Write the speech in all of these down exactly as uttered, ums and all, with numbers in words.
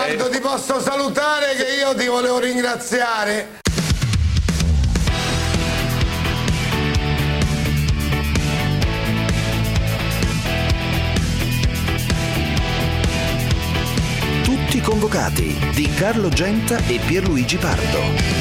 Pardo, ti posso salutare che io ti volevo ringraziare. Tutti convocati di Carlo Genta e Pierluigi Pardo.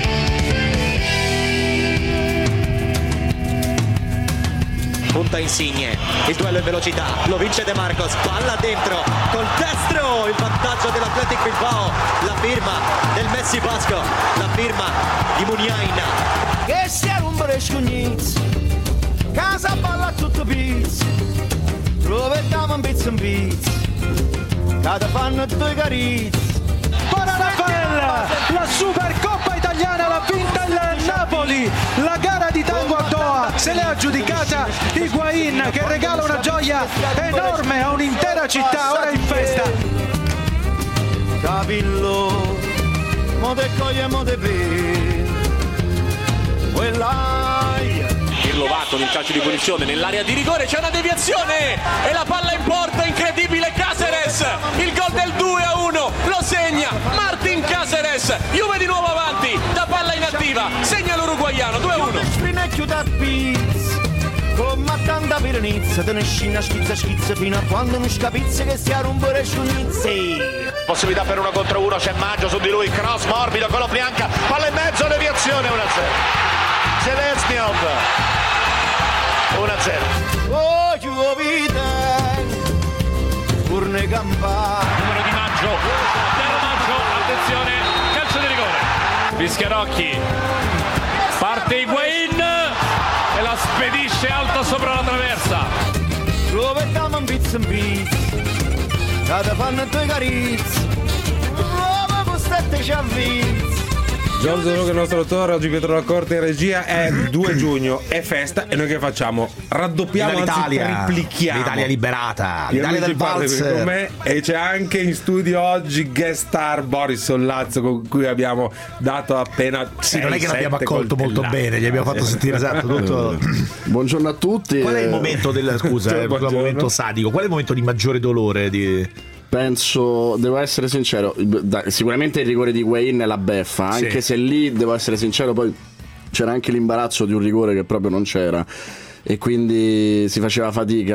Punta Insigne, il duello in velocità, lo vince De Marcos, palla dentro, col destro, il vantaggio dell'Athletic Bilbao, la firma del Messi Basco, la firma di Muniain. Che sia un brescugnizzo, casa balla tutto pizzo, troviamo un pizzo in pizzo, cada fanno due carizzi. Buona Raffaella, la Supercoppa italiana l'ha vinta il Napoli, la gara di tango a Doha se l'è aggiudicata Higuain che regala una gioia enorme a un'intera città, ora in festa. Capillo, mo te coglie, mo te per, quell'aia. Pirlo va con il calcio di punizione nell'area di rigore, c'è una deviazione e la palla in porta, incredibile Cáceres, il gol del due a uno, lo segna Martín Cáceres, Juve di nuovo avanti, da palla inattiva, segna l'uruguaiano, due a uno. Con tanta piranizza, te ne scina schizza schizza fino a quando non scapizza che sia un pure sciunizzi. Possibilità per uno contro uno, c'è Maggio su di lui, cross morbido con la bianca, palla in mezzo, deviazione, uno a zero. Zelensniov uno a zero. Oh, Giovita, urne campane. Numero di Maggio, Piero Maggio, attenzione, calcio di rigore. Fischiarocchi, parte Higuain e la spedisce alto sopra la traversa. Troviamo un pizzo in pizzo, cada fanno due carizzi, nuova costette ci avvizzi. Giorgio Luca, il nostro autore, oggi Pietro Lacorte in regia, è due giugno, è festa e noi che facciamo? Raddoppiamo, anzi triplichiamo. L'Italia liberata, l'Italia del Valz. Con me, e c'è anche in studio oggi guest star Boris Sollazzo, con cui abbiamo dato appena sì, non è che l'abbiamo accolto molto bene, gli abbiamo fatto sentire esatto tutto. Buongiorno a tutti. Qual è il momento del scusa, eh, il momento sadico, qual è il momento di maggiore dolore di... Penso, devo essere sincero, da, sicuramente il rigore di Higuain è la beffa, anche sì. Se lì, devo essere sincero, poi c'era anche l'imbarazzo di un rigore che proprio non c'era e quindi si faceva fatica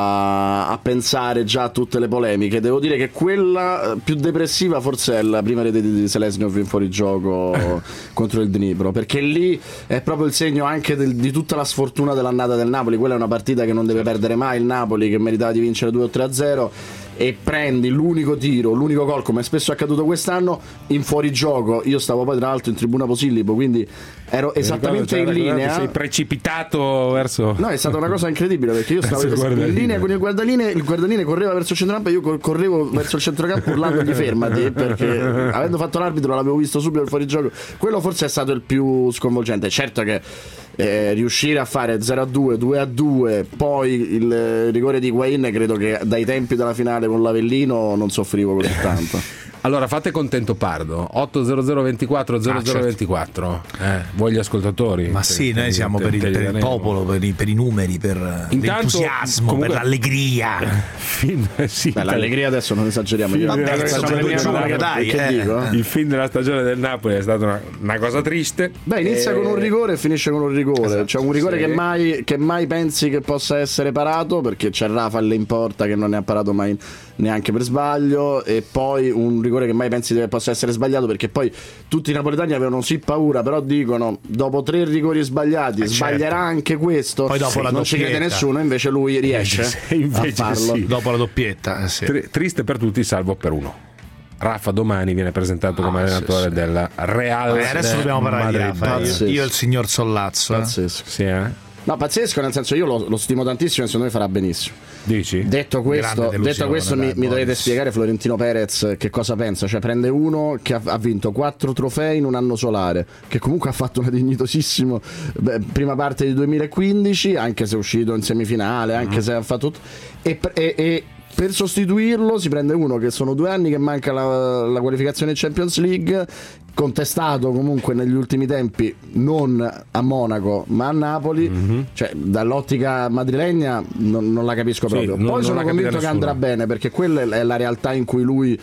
a pensare già a tutte le polemiche. Devo dire che quella più depressiva forse è la prima rete di Selesniov in fuorigioco contro il Dnipro, perché lì è proprio il segno anche del, di tutta la sfortuna dell'annata del Napoli. Quella è una partita che non deve perdere mai il Napoli, che meritava di vincere due o tre a zero, e prendi l'unico tiro, l'unico gol, come spesso è accaduto quest'anno, in fuorigioco. Io stavo poi tra l'altro in tribuna Posillipo, quindi ero esattamente in linea. Sei precipitato verso... No, è stata una cosa incredibile, perché io stavo in linea con il guardaline, il guardaline correva verso il centrocampo e io correvo verso il centrocampo urlandogli fermati, perché avendo fatto l'arbitro l'avevo visto subito il fuorigioco. Quello forse è stato il più sconvolgente. Certo che Eh, riuscire a fare zero a due, due a due, poi il rigore di Higuain, credo che dai tempi della finale con l'Avellino non soffrivo così tanto. Allora fate contento Pardo, otto zero zero ventiquattro zero zero ventiquattro, eh, voi gli ascoltatori. Ma sì, noi siamo per il, per il popolo, per i, per i numeri, per Intanto, l'entusiasmo, comunque, per l'allegria. Fin, sì, Beh, l'allegria adesso non esageriamo. Io Vabbè, giugno, dai, che eh. dico? Il film della stagione del Napoli è stata una, una cosa triste. Beh, inizia e... con un rigore e finisce con un rigore. Esatto, cioè un rigore sì. che, mai, che mai pensi che possa essere parato, perché c'è Rafael in porta che non ne ha parato mai neanche per sbaglio, e poi un rigore che mai pensi che possa essere sbagliato, perché poi tutti i napoletani avevano sì paura, però dicono dopo tre rigori sbagliati eh sbaglierà certo. anche questo, poi dopo sì, la non ci crede nessuno, invece lui riesce invece a farlo sì. dopo la doppietta eh sì. Tr- triste per tutti salvo per uno. Rafa domani viene presentato come ah, allenatore sì, sì. del Real eh, adesso dobbiamo parlare di Rafa, io, io e il signor Sollazzo pazzesco eh? Sì, eh? No, pazzesco, nel senso, io lo, lo stimo tantissimo e secondo me farà benissimo. Dici? Detto questo, detto questo mi, mi dovete spiegare Florentino Perez che cosa pensa. Cioè prende uno che ha, ha vinto quattro trofei in un anno solare, che comunque ha fatto una dignitosissima beh, prima parte di duemilaquindici, anche se è uscito in semifinale, anche mm. se ha fatto tutto, e, e, e per sostituirlo si prende uno che sono due anni che manca la, la qualificazione Champions League, contestato comunque negli ultimi tempi non a Monaco ma a Napoli, mm-hmm. cioè dall'ottica madrilegna non, non la capisco proprio. Sì, Poi non, sono non convinto che andrà bene, perché quella è la realtà in cui lui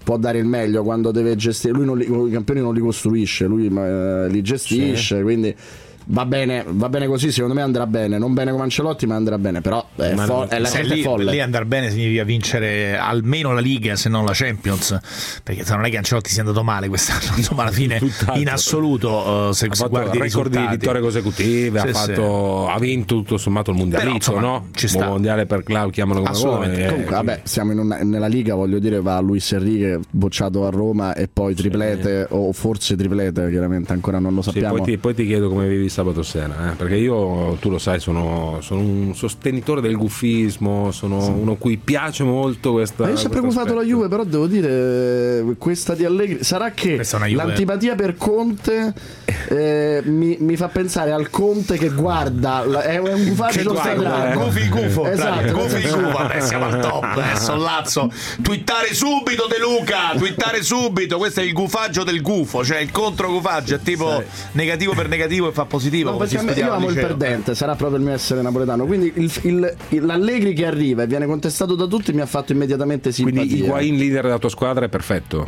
può dare il meglio quando deve gestire. Lui non li, i campioni non li costruisce, lui eh, li gestisce, sì. Quindi va bene, va bene così, secondo me andrà bene, non bene come Ancelotti ma andrà bene, però è, ma fo- è la se lì, folle. Lì andare bene significa vincere almeno la Liga, se non la Champions, perché non è che Ancelotti sia andato male quest'anno, insomma alla fine in assoluto uh, se ha si fatto guarda i record risultati, di vittorie consecutive, sì, ha, fatto, sì. ha vinto tutto sommato il mondialito, no? Ci sta. Il mondiale per club, chiamano come vuole. Comunque, vabbè, siamo in una, nella Liga, voglio dire, va Luis Enrique bocciato a Roma e poi triplete, sì. o forse triplete, chiaramente ancora non lo sappiamo. Sì, poi, ti, poi ti chiedo come vivi sabato sera, eh? Perché io, tu lo sai, sono, sono un sostenitore del guffismo, sono sì. uno a cui piace molto questa. Ma io ho sempre gufato la Juve, però devo dire questa di Allegri, sarà che l'antipatia per Conte eh, mi, mi fa pensare al Conte che guarda, è un gufaggio stradale, gufi gufo, esatto, gufi gufo, vabbè, siamo al top, eh, Sollazzo, twittare subito De Luca, twittare subito, questo è il gufaggio del gufo, cioè il contro gufaggio, è tipo sì. negativo per negativo e fa positivo. No, io amo il perdente, sarà proprio il mio essere napoletano, quindi il, il, il, l'Allegri che arriva e viene contestato da tutti mi ha fatto immediatamente simpatia. Quindi Higuaín leader della tua squadra è perfetto.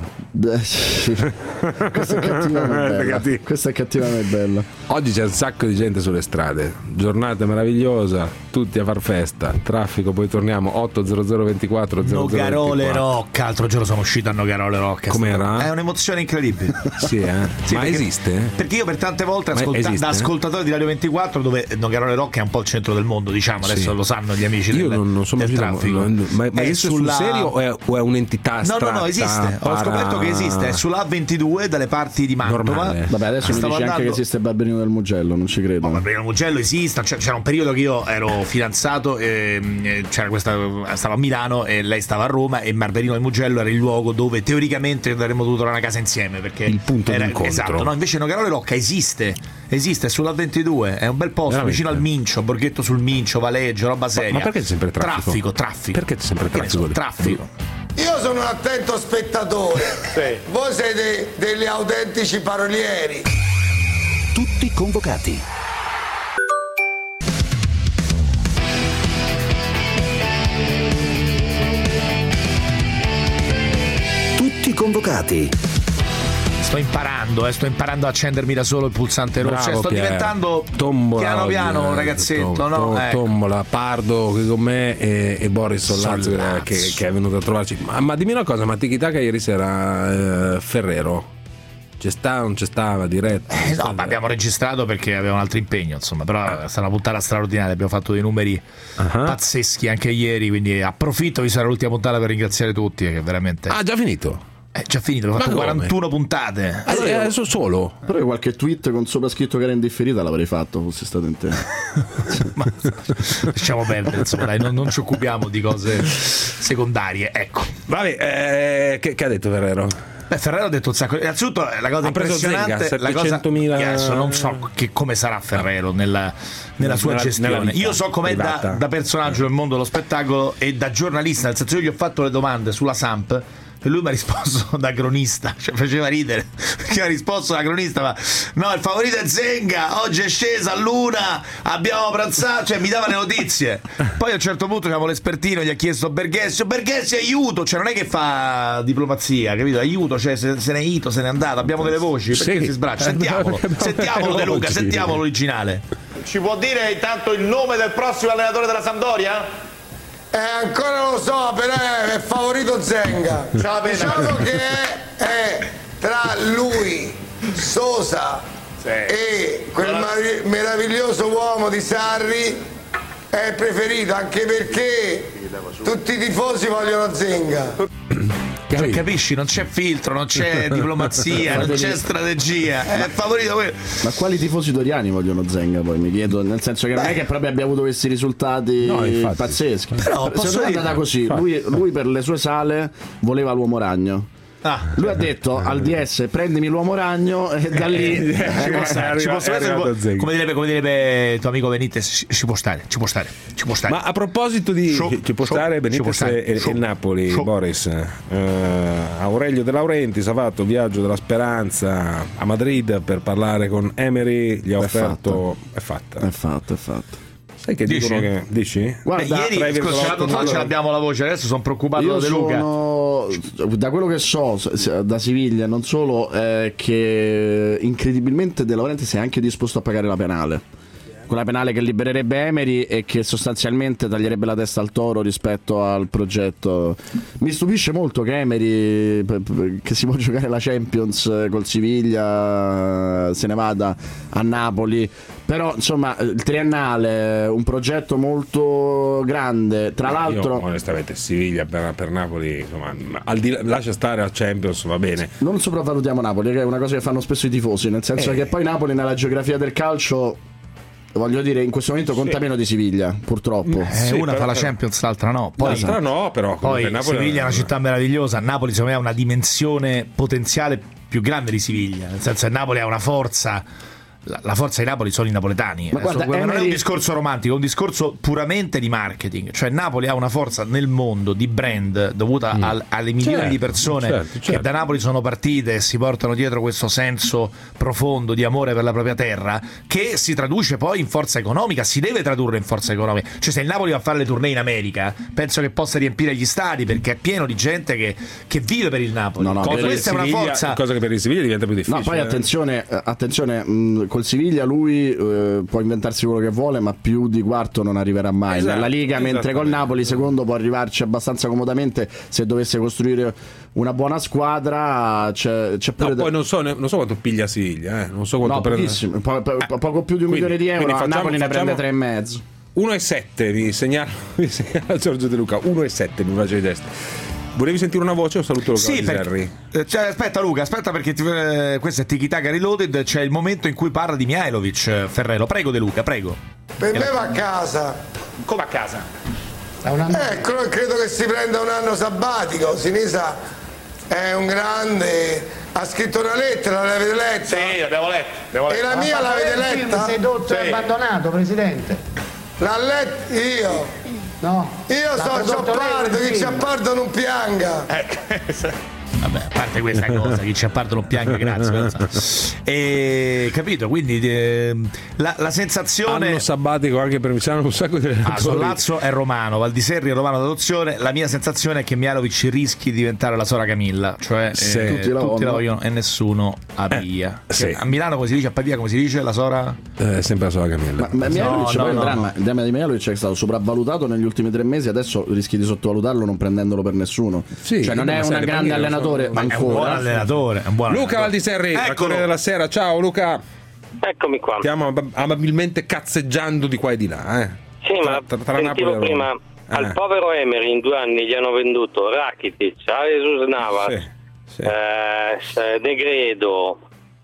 Questa è cattiva ma è bella. Questa è cattiva ma è bella. Oggi c'è un sacco di gente sulle strade, giornata meravigliosa, tutti a far festa, traffico, poi torniamo otto zero zero ventiquattro zero zero Nogarole Rocca, l'altro giorno sono uscito a Nogarole Rocca. Com'era? È un'emozione incredibile. Sì, eh? Sì, ma perché, esiste? Perché io per tante volte ascolta- da ascoltatore di Radio ventiquattro, dove Nogarole Rocca è un po' il centro del mondo, diciamo, adesso sì. lo sanno gli amici io del, non, non sono del traffico. Non, ma, ma esiste sulla... sul serio o è, o è un'entità astratta? No, no, no, esiste. Para... Ho scoperto che esiste, è sulla A ventidue dalle parti di Mantova. Normale. Vabbè, adesso mi dici andando... anche che esiste Barberino del Mugello, non ci credo. No, Barberino del Mugello esiste, c'era un periodo che io ero fidanzato e c'era questa, stavo a Milano e lei stava a Roma e Barberino del Mugello era il luogo dove teoricamente avremmo dovuto tornare a casa insieme, perché il punto era, d'incontro. Esatto, no, invece Nogarole Rocca esiste. Esiste, è sulla ventidue, è un bel posto, veramente? Vicino al Mincio, Borghetto sul Mincio, Valeggio, roba seria. Ma, ma perché c'è sempre traffico? Traffico, traffico. Perché c'è sempre traffico? So, traffico. Io sono un attento spettatore. Sì. Voi siete degli autentici parolieri. Tutti convocati. Tutti convocati. Sto imparando, eh, sto imparando a accendermi da solo il pulsante rosso. Cioè, sto Pier. diventando tombola, piano piano un ragazzetto, to, no? To, ecco. Tombola, Pardo qui con me e, e Boris Sollazzo che, che è venuto a trovarci. Ma, ma dimmi una cosa, ma Tiki Taka ieri sera eh, Ferrero c'è sta non c'è stava diretto? Eh, no, ma abbiamo registrato perché aveva un altro impegno, insomma, però è stata una puntata straordinaria, abbiamo fatto dei numeri uh-huh. pazzeschi anche ieri, quindi approfitto di sarà l'ultima puntata per ringraziare tutti, che veramente. Ah, già finito? È già finito, ho fatto quarantuno puntate. Allora, eh, adesso solo. Però io qualche tweet con sopra scritto che era indifferita l'avrei fatto, fosse stato in te. Ma lasciamo perdere, insomma, dai, non, non ci occupiamo di cose secondarie, ecco. Vabbè, eh, che, che ha detto Ferrero? Beh, Ferrero ha detto un sacco. Innanzitutto la cosa ha preso impressionante, Zenga, la cosa settecentomila... adesso non so che, come sarà Ferrero nella, nella sua nella, gestione. Nella Io so com'è da, da personaggio del mondo dello spettacolo e da giornalista, nel senso io gli ho fatto le domande sulla Samp e lui mi ha risposto da cronista, cioè faceva ridere perché mi ha risposto da cronista, ma no, il favorito è Zenga, oggi è scesa all'una, abbiamo pranzato, cioè mi dava le notizie. Poi a un certo punto diciamo, l'espertino gli ha chiesto Berghesio, Berghesio aiuto, cioè non è che fa diplomazia, capito? Aiuto, cioè se, se n'è ito, se n'è andato, abbiamo delle voci, perché sì. si sbraccia? Sentiamolo, sentiamolo De Luca, sentiamolo l'originale. Ci può dire intanto il nome del prossimo allenatore della Sampdoria? Eh, ancora non lo so, però è favorito Zenga. Diciamo che è, è tra lui, Sosa sì. e quel mar- meraviglioso uomo di Sarri è il preferito, anche perché tutti i tifosi vogliono Zenga. Cioè, capisci? Non c'è filtro, non c'è diplomazia, non c'è strategia. È favorito quello. Ma quali tifosi doriani vogliono Zenga? Poi mi chiedo, nel senso che Beh. non è che proprio abbia avuto questi risultati no, pazzeschi. Però secondo me è andata così. Lui, lui per le sue sale voleva l'uomo ragno. Ah. Lui ha detto al D S prendimi l'uomo ragno e da lì eh, eh, stare, ci può stare, come direbbe, come direbbe tuo amico Benitez, ci, ci può stare, ci può stare, ci può stare. Ma a proposito di show, ci può show, stare Benitez può stare, e, e Napoli, show. Boris, uh, Aurelio De Laurentiis ha fatto viaggio della speranza a Madrid per parlare con Emery, gli ha offerto, è fatta, è fatta, è fatta. Sai che dici? dicono che dici? Guarda, Beh, ieri scusa, ce, ce l'abbiamo la voce, adesso sono preoccupato io da De Luca. Sono, da quello che so da Siviglia, non solo, è che incredibilmente De Laurentiis è anche disposto a pagare la penale. Quella penale che libererebbe Emery e che sostanzialmente taglierebbe la testa al toro rispetto al progetto. Mi stupisce molto che Emery, che si può giocare la Champions col Siviglia, se ne vada a Napoli. Però insomma il triennale, un progetto molto grande, tra l'altro. Io, onestamente Siviglia per, per Napoli, insomma, al di là, lascia stare al Champions, va bene. Non sopravvalutiamo Napoli, che è una cosa che fanno spesso i tifosi, nel senso eh. che poi Napoli nella geografia del calcio, voglio dire, in questo momento conta sì. meno di Siviglia, purtroppo. Eh, sì, una fa la Champions, l'altra no. Poi, l'altra no, però poi Napoli Siviglia è una città meravigliosa. Napoli secondo me ha una dimensione potenziale più grande di Siviglia, nel senso che Napoli ha una forza. La, la forza di Napoli sono i napoletani. Ma guarda, non Emery... è un discorso romantico, è un discorso puramente di marketing. Cioè Napoli ha una forza nel mondo di brand dovuta mm. al, alle milioni certo, di persone certo, certo. che da Napoli sono partite e si portano dietro questo senso profondo di amore per la propria terra, che si traduce poi in forza economica, si deve tradurre in forza economica. Cioè se il Napoli va a fare le tournée in America, penso che possa riempire gli stadi, perché è pieno di gente che, che vive per il Napoli. No, no, Con questa è una Siviglia, forza, cosa che per il Siviglia diventa più difficile. No, poi attenzione, attenzione mh, col Siviglia lui eh, può inventarsi quello che vuole, ma più di quarto non arriverà mai esatto, nella Liga, mentre col Napoli secondo può arrivarci abbastanza comodamente se dovesse costruire una buona squadra. C'è, c'è pure no, da... poi non so, non so quanto piglia Siviglia, eh. non so quanto no, prende... pochissimo, po- po- po- poco più di un quindi, milione di euro. facciamo, a Napoli ne facciamo... prende tre e mezzo. uno e sette mi segnala, mi segnala Giorgio De Luca. uno e sette mi faccio di testa. Volevi sentire una voce o saluto Luca sì, perché, cioè, aspetta Luca, aspetta perché ti, eh, questo è Tiki Taka Reloaded, c'è il momento in cui parla di Mihajlovic. Ferrero, prego De Luca, prego. Per me va a casa. Come a casa? Ecco, credo che si prenda un anno sabbatico. Sinisa è un grande, ha scritto una lettera, l'avete letta? Sì, l'abbiamo letta. L'abbiamo letta. E la mia l'avete letta? Sedotto e sì. abbandonato, Presidente. L'ha letta io. No. Io so Ciappardo, chi Ciappardo non pianga. Eh, vabbè, a parte questa cosa, chi Ciappardo non pianga, grazie. E capito, quindi eh, la, la sensazione. Anno sabbatico anche per Miciano, un sacco di ah, Sollazzo è romano, Valdiserri è romano d'adozione. La mia sensazione è che Mihajlovic rischi di diventare la Sora Camilla, cioè sì. eh, tutti, la, tutti la vogliono e nessuno a Pavia. Eh, sì. A Milano come si dice, a Pavia come si dice la Sora? Eh, è sempre la Sora Camilla. Ma, ma Mihajlovic, no, poi no, il, no, dramma, no. il dramma di Mihajlovic è stato sopravvalutato negli ultimi tre mesi, adesso rischi di sottovalutarlo non prendendolo per nessuno. Sì, cioè non è un grande allenatore, ma è un buon allenatore, è un buon Luca allenatore. Valdiserri, a Corriere della Sera. Ciao Luca. Eccomi qua. Stiamo amabilmente cazzeggiando di qua e di là, eh. Sì, tra, ma tra, tra sentivo Napoli prima eh. al povero Emery in due anni gli hanno venduto Rakitic, Jesus Navas, sì, sì. Eh, Negredo,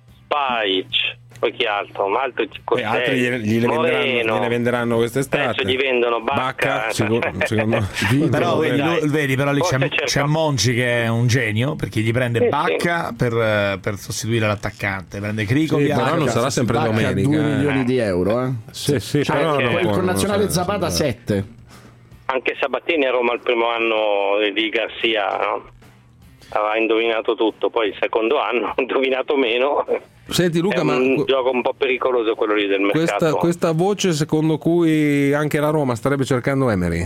Spajic, poi chi altro? Ma altri e altri gliene, gliene, venderanno, gliene venderanno quest'estate. Adesso gli vendono Bacca, Bacca sicuro, secondo me. Però vedi, lui, vedi però lì c'è, c'è Monci che è un genio, perché gli prende sì, Bacca sì. Per, per sostituire l'attaccante, prende Crico, sì, però non sarà sempre Bacca domenica. due milioni di euro, eh. Sì, sì, cioè, però il può, connazionale Zapata sette. Anche Sabatini a Roma il primo anno di Garcia, no? Aveva indovinato tutto, poi il secondo anno ha indovinato meno. Senti Luca, è un ma gioco un po' pericoloso quello lì del mercato. Questa, questa voce secondo cui anche la Roma starebbe cercando Emery?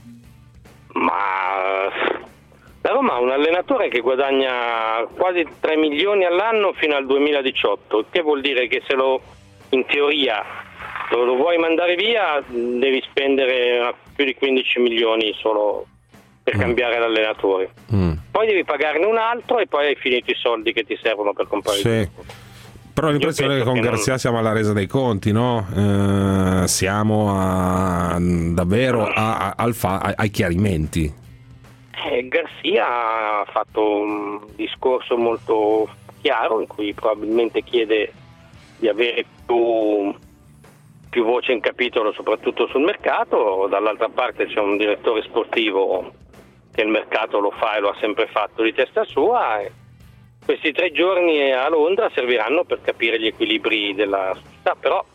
Ma la Roma ha un allenatore che guadagna quasi tre milioni all'anno fino al duemiladiciotto, che vuol dire che se lo, in teoria, lo, lo vuoi mandare via devi spendere più di quindici milioni solo per mm. cambiare l'allenatore. Mm. Poi devi pagarne un altro e poi hai finito i soldi che ti servono per comprare sì. il gioco. Però l'impressione è che con che Garcia non... siamo alla resa dei conti, no? Eh, siamo a, davvero a, a, al fa, a, ai chiarimenti. Eh, Garcia ha fatto un discorso molto chiaro in cui probabilmente chiede di avere più, più voce in capitolo soprattutto sul mercato. Dall'altra parte c'è un direttore sportivo che il mercato lo fa e lo ha sempre fatto di testa sua. E questi tre giorni a Londra serviranno per capire gli equilibri della società, però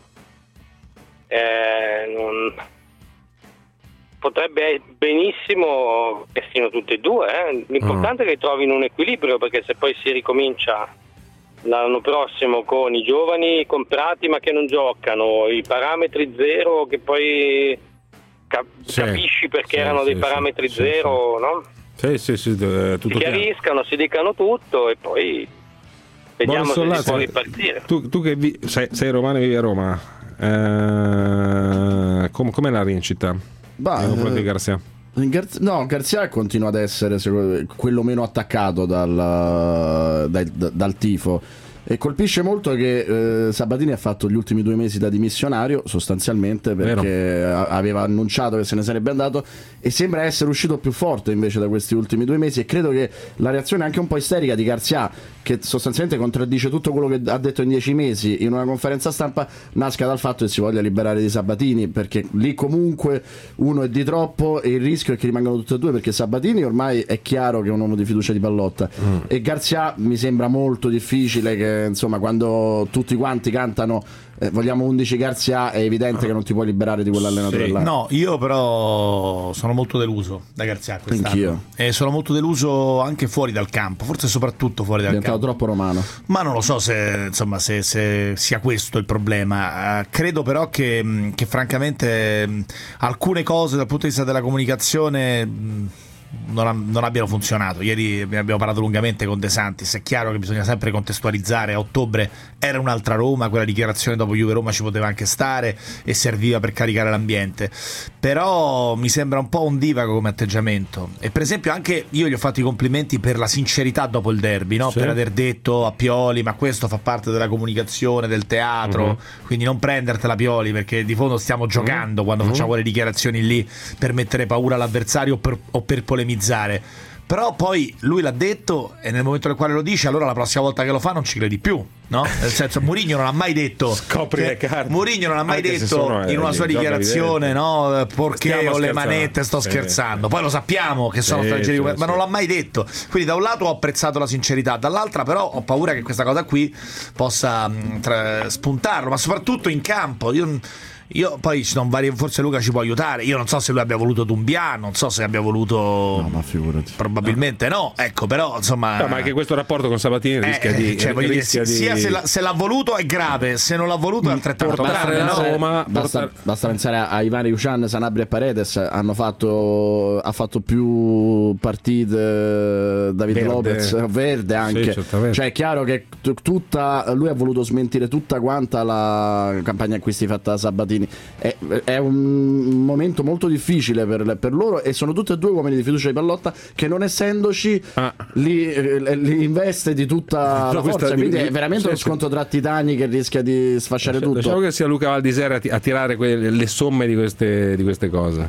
eh, non... potrebbe benissimo che siano tutte e due. Eh. L'importante mm. è che trovino un equilibrio, perché se poi si ricomincia l'anno prossimo con i giovani comprati ma che non giocano, i parametri zero che poi cap- sì, capisci perché sì, erano sì, dei parametri sì, zero, sì, no? Sì, sì, sì, tutto si chiariscano, si dicano tutto e poi vediamo se si può ripartire. Tu, tu che vi- sei, sei romano e vivi a Roma, eh, com- com'è la rincita? Bah, eh, di Garcia? Gar- no, Garcia continua ad essere quello meno attaccato dal, dal, dal tifo. E colpisce molto che eh, Sabatini ha fatto gli ultimi due mesi da dimissionario sostanzialmente perché a- aveva annunciato che se ne sarebbe andato e sembra essere uscito più forte invece da questi ultimi due mesi, e credo che la reazione anche un po' isterica di Garcia, che sostanzialmente contraddice tutto quello che ha detto in dieci mesi in una conferenza stampa, nasca dal fatto che si voglia liberare di Sabatini, perché lì comunque uno è di troppo e il rischio è che rimangano tutti e due, perché Sabatini ormai è chiaro che è un uomo di fiducia di Pallotta mm. e Garcia mi sembra molto difficile che, insomma, quando tutti quanti cantano eh, vogliamo undici Garcia, è evidente che non ti puoi liberare di quell'allenatore sì. là. No, io però sono molto deluso da Garcia quest'anno. Anch'io. E sono molto deluso anche fuori dal campo, forse soprattutto fuori dal campo. È diventato troppo romano. Ma non lo so se, insomma, se, se sia questo il problema. Uh, credo però che, che francamente mh, alcune cose dal punto di vista della comunicazione mh, Non, non abbiano funzionato. Ieri abbiamo parlato lungamente con De Santis. È chiaro che bisogna sempre contestualizzare. A ottobre era un'altra Roma, quella dichiarazione dopo Juve Roma ci poteva anche stare e serviva per caricare l'ambiente, però mi sembra un po' un divago come atteggiamento. E per esempio anche io gli ho fatto i complimenti per la sincerità dopo il derby, no? Sì. Per aver detto a Pioli ma questo fa parte della comunicazione, del teatro, uh-huh. quindi non prendertela Pioli, perché di fondo stiamo giocando uh-huh. quando uh-huh. facciamo quelle dichiarazioni lì per mettere paura all'avversario o per, o per polemizzare. Però poi lui l'ha detto e nel momento nel quale lo dice, allora la prossima volta che lo fa non ci credi più, no? Nel senso, Mourinho non ha mai detto scopri le carte. Mourinho non ha mai Anche detto sono, eh, in una sua dichiarazione, no, perché ho le manette, sto sì. scherzando. Poi lo sappiamo che sono sì, stranieri, sì, ma sì. non l'ha mai detto. Quindi da un lato ho apprezzato la sincerità, dall'altra però ho paura che questa cosa qui possa mh, tra, spuntarlo, ma soprattutto in campo. Io Io poi non vari, forse Luca ci può aiutare. Io non so se lui abbia voluto Dumbia, non so se abbia voluto. No, ma figurati. Probabilmente no. no. Ecco, però insomma. No, ma anche questo rapporto con Sabatini rischia eh, di. Cioè, rischia dire, di... sia se, la, se l'ha voluto è grave, se non l'ha voluto è altrettanto grave. No? Roma, basta, portare... basta pensare a Ivan Yushan, Sanabria e Paredes. Hanno fatto, ha fatto più partite David Verde. Lopez, Verde anche. Sì, cioè è chiaro che t- tutta lui ha voluto smentire tutta quanta la campagna acquisti fatta da Sabatini. È, è un momento molto difficile per, per loro, e sono tutti e due uomini di fiducia di Pallotta che, non essendoci, ah. li, li investe di tutta la forza, quindi di... è veramente sì, uno scontro tra titani che rischia di sfasciare tutto. Diciamo che sia Luca Valdisera a, t- a tirare quelle, le somme di queste, di queste cose.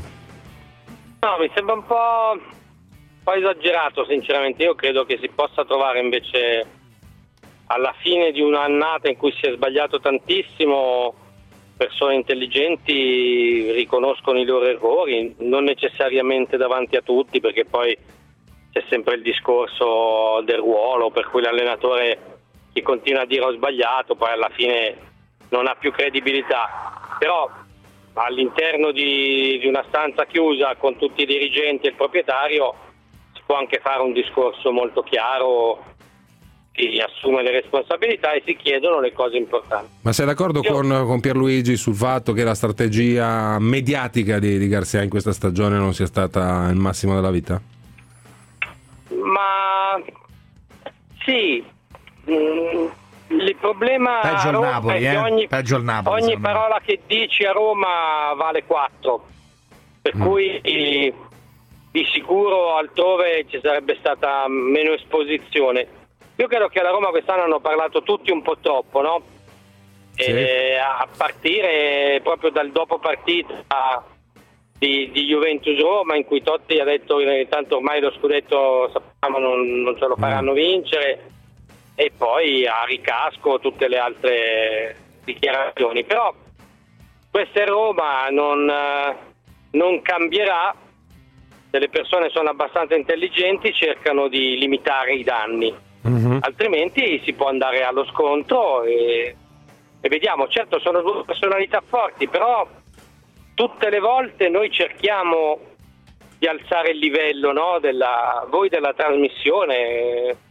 No, mi sembra un po', un po' esagerato sinceramente. Io credo che si possa trovare invece alla fine di un'annata in cui si è sbagliato tantissimo, persone intelligenti riconoscono i loro errori, non necessariamente davanti a tutti, perché poi c'è sempre il discorso del ruolo, per cui l'allenatore che continua a dire ho sbagliato poi alla fine non ha più credibilità. Però all'interno di, di una stanza chiusa con tutti i dirigenti e il proprietario si può anche fare un discorso molto chiaro, si assume le responsabilità e si chiedono le cose importanti. Ma sei d'accordo Io... con, con Pierluigi sul fatto che la strategia mediatica di, di Garcia in questa stagione non sia stata il massimo della vita? Ma sì, mm, il problema peggio a Roma il Napoli, è che eh? ogni, peggio il Napoli, ogni parola che dici a Roma vale quattro, per mm. cui di, di sicuro altrove ci sarebbe stata meno esposizione. Io credo che alla Roma quest'anno hanno parlato tutti un po' troppo, no? Sì. E a partire proprio dal dopo partita di, di Juventus-Roma, in cui Totti ha detto che tanto ormai lo scudetto sappiamo non, non ce lo faranno vincere, e poi a ricasco tutte le altre dichiarazioni. Però questa Roma non, non cambierà se le persone sono abbastanza intelligenti, cercano di limitare i danni. Uh-huh. Altrimenti si può andare allo scontro e, e vediamo. Certo sono due personalità forti, però tutte le volte noi cerchiamo di alzare il livello, no? della, voi della trasmissione,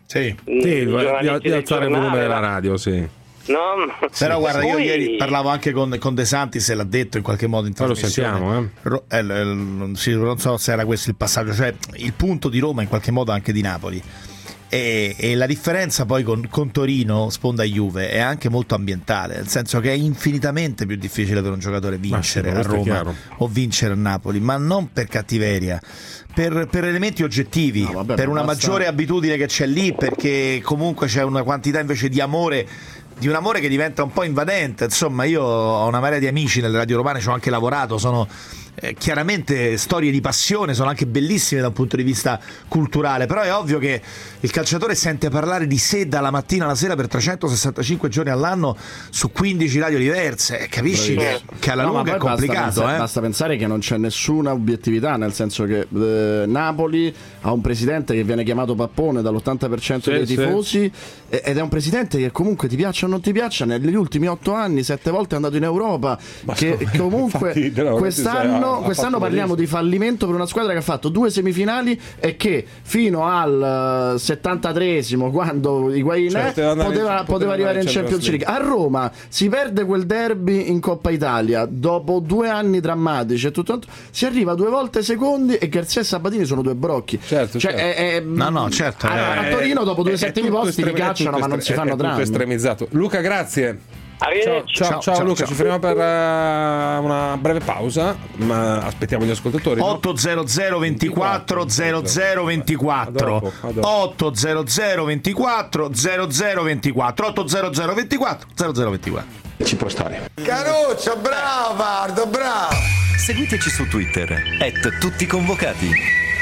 Sì, sì di, di alzare il volume della radio, sì. No, però sì, guarda, poi... io ieri parlavo anche con, con De Santis e l'ha detto in qualche modo in trasmissione. Lo sentiamo, eh. Ro- eh, eh, sì, non so se era questo il passaggio, cioè il punto di Roma in qualche modo anche di Napoli. E, e la differenza poi con, con Torino, sponda Juve, è anche molto ambientale, nel senso che è infinitamente più difficile per un giocatore vincere a Roma o vincere a Napoli, ma non per cattiveria, per, per elementi oggettivi, no, vabbè, per una basta... maggiore abitudine che c'è lì, perché comunque c'è una quantità invece di amore, di un amore che diventa un po' invadente. Insomma, io ho una marea di amici nelle radio romane, ci ho anche lavorato, sono eh, chiaramente storie di passione, sono anche bellissime da un punto di vista culturale, però è ovvio che il calciatore sente parlare di sé dalla mattina alla sera per trecentosessantacinque giorni all'anno su quindici radio diverse, capisci che, che alla no, lunga è complicato. Basta pensare, eh? basta pensare che non c'è nessuna obiettività, nel senso che eh, Napoli ha un presidente che viene chiamato Pappone dall'ottanta per cento sì, dei tifosi sì. ed è un presidente che comunque ti piaccia o non ti piaccia, negli ultimi otto anni sette volte è andato in Europa, ma che so, comunque infatti, quest'anno Quest'anno, quest'anno parliamo di fallimento per una squadra che ha fatto due semifinali e che fino al settantatreesimo, quando Higuaín cioè, poteva, poteva, poteva arrivare in Champions League. A Roma si perde quel derby in Coppa Italia dopo due anni drammatici e tutto, si arriva due volte secondi e Garcia e Sabatini sono due brocchi. Certo, cioè, certo. È, è, no, no, certo. A, a Torino dopo due settimi posti li cacciano, ma non si fanno drammi. Estremizzato. Luca, grazie. Ciao, ciao, ciao, ciao Luca, ciao. Ci fermiamo per uh, una breve pausa, ma aspettiamo gli ascoltatori. ottocento ventiquattro zero zero ventiquattro ottocento ventiquattro zero zero ventiquattro ottocento ventiquattro zero zero ventiquattro. Ci può stare. Caruccio, bravo Bardo, bravo. Seguiteci su Twitter at tutti convocati.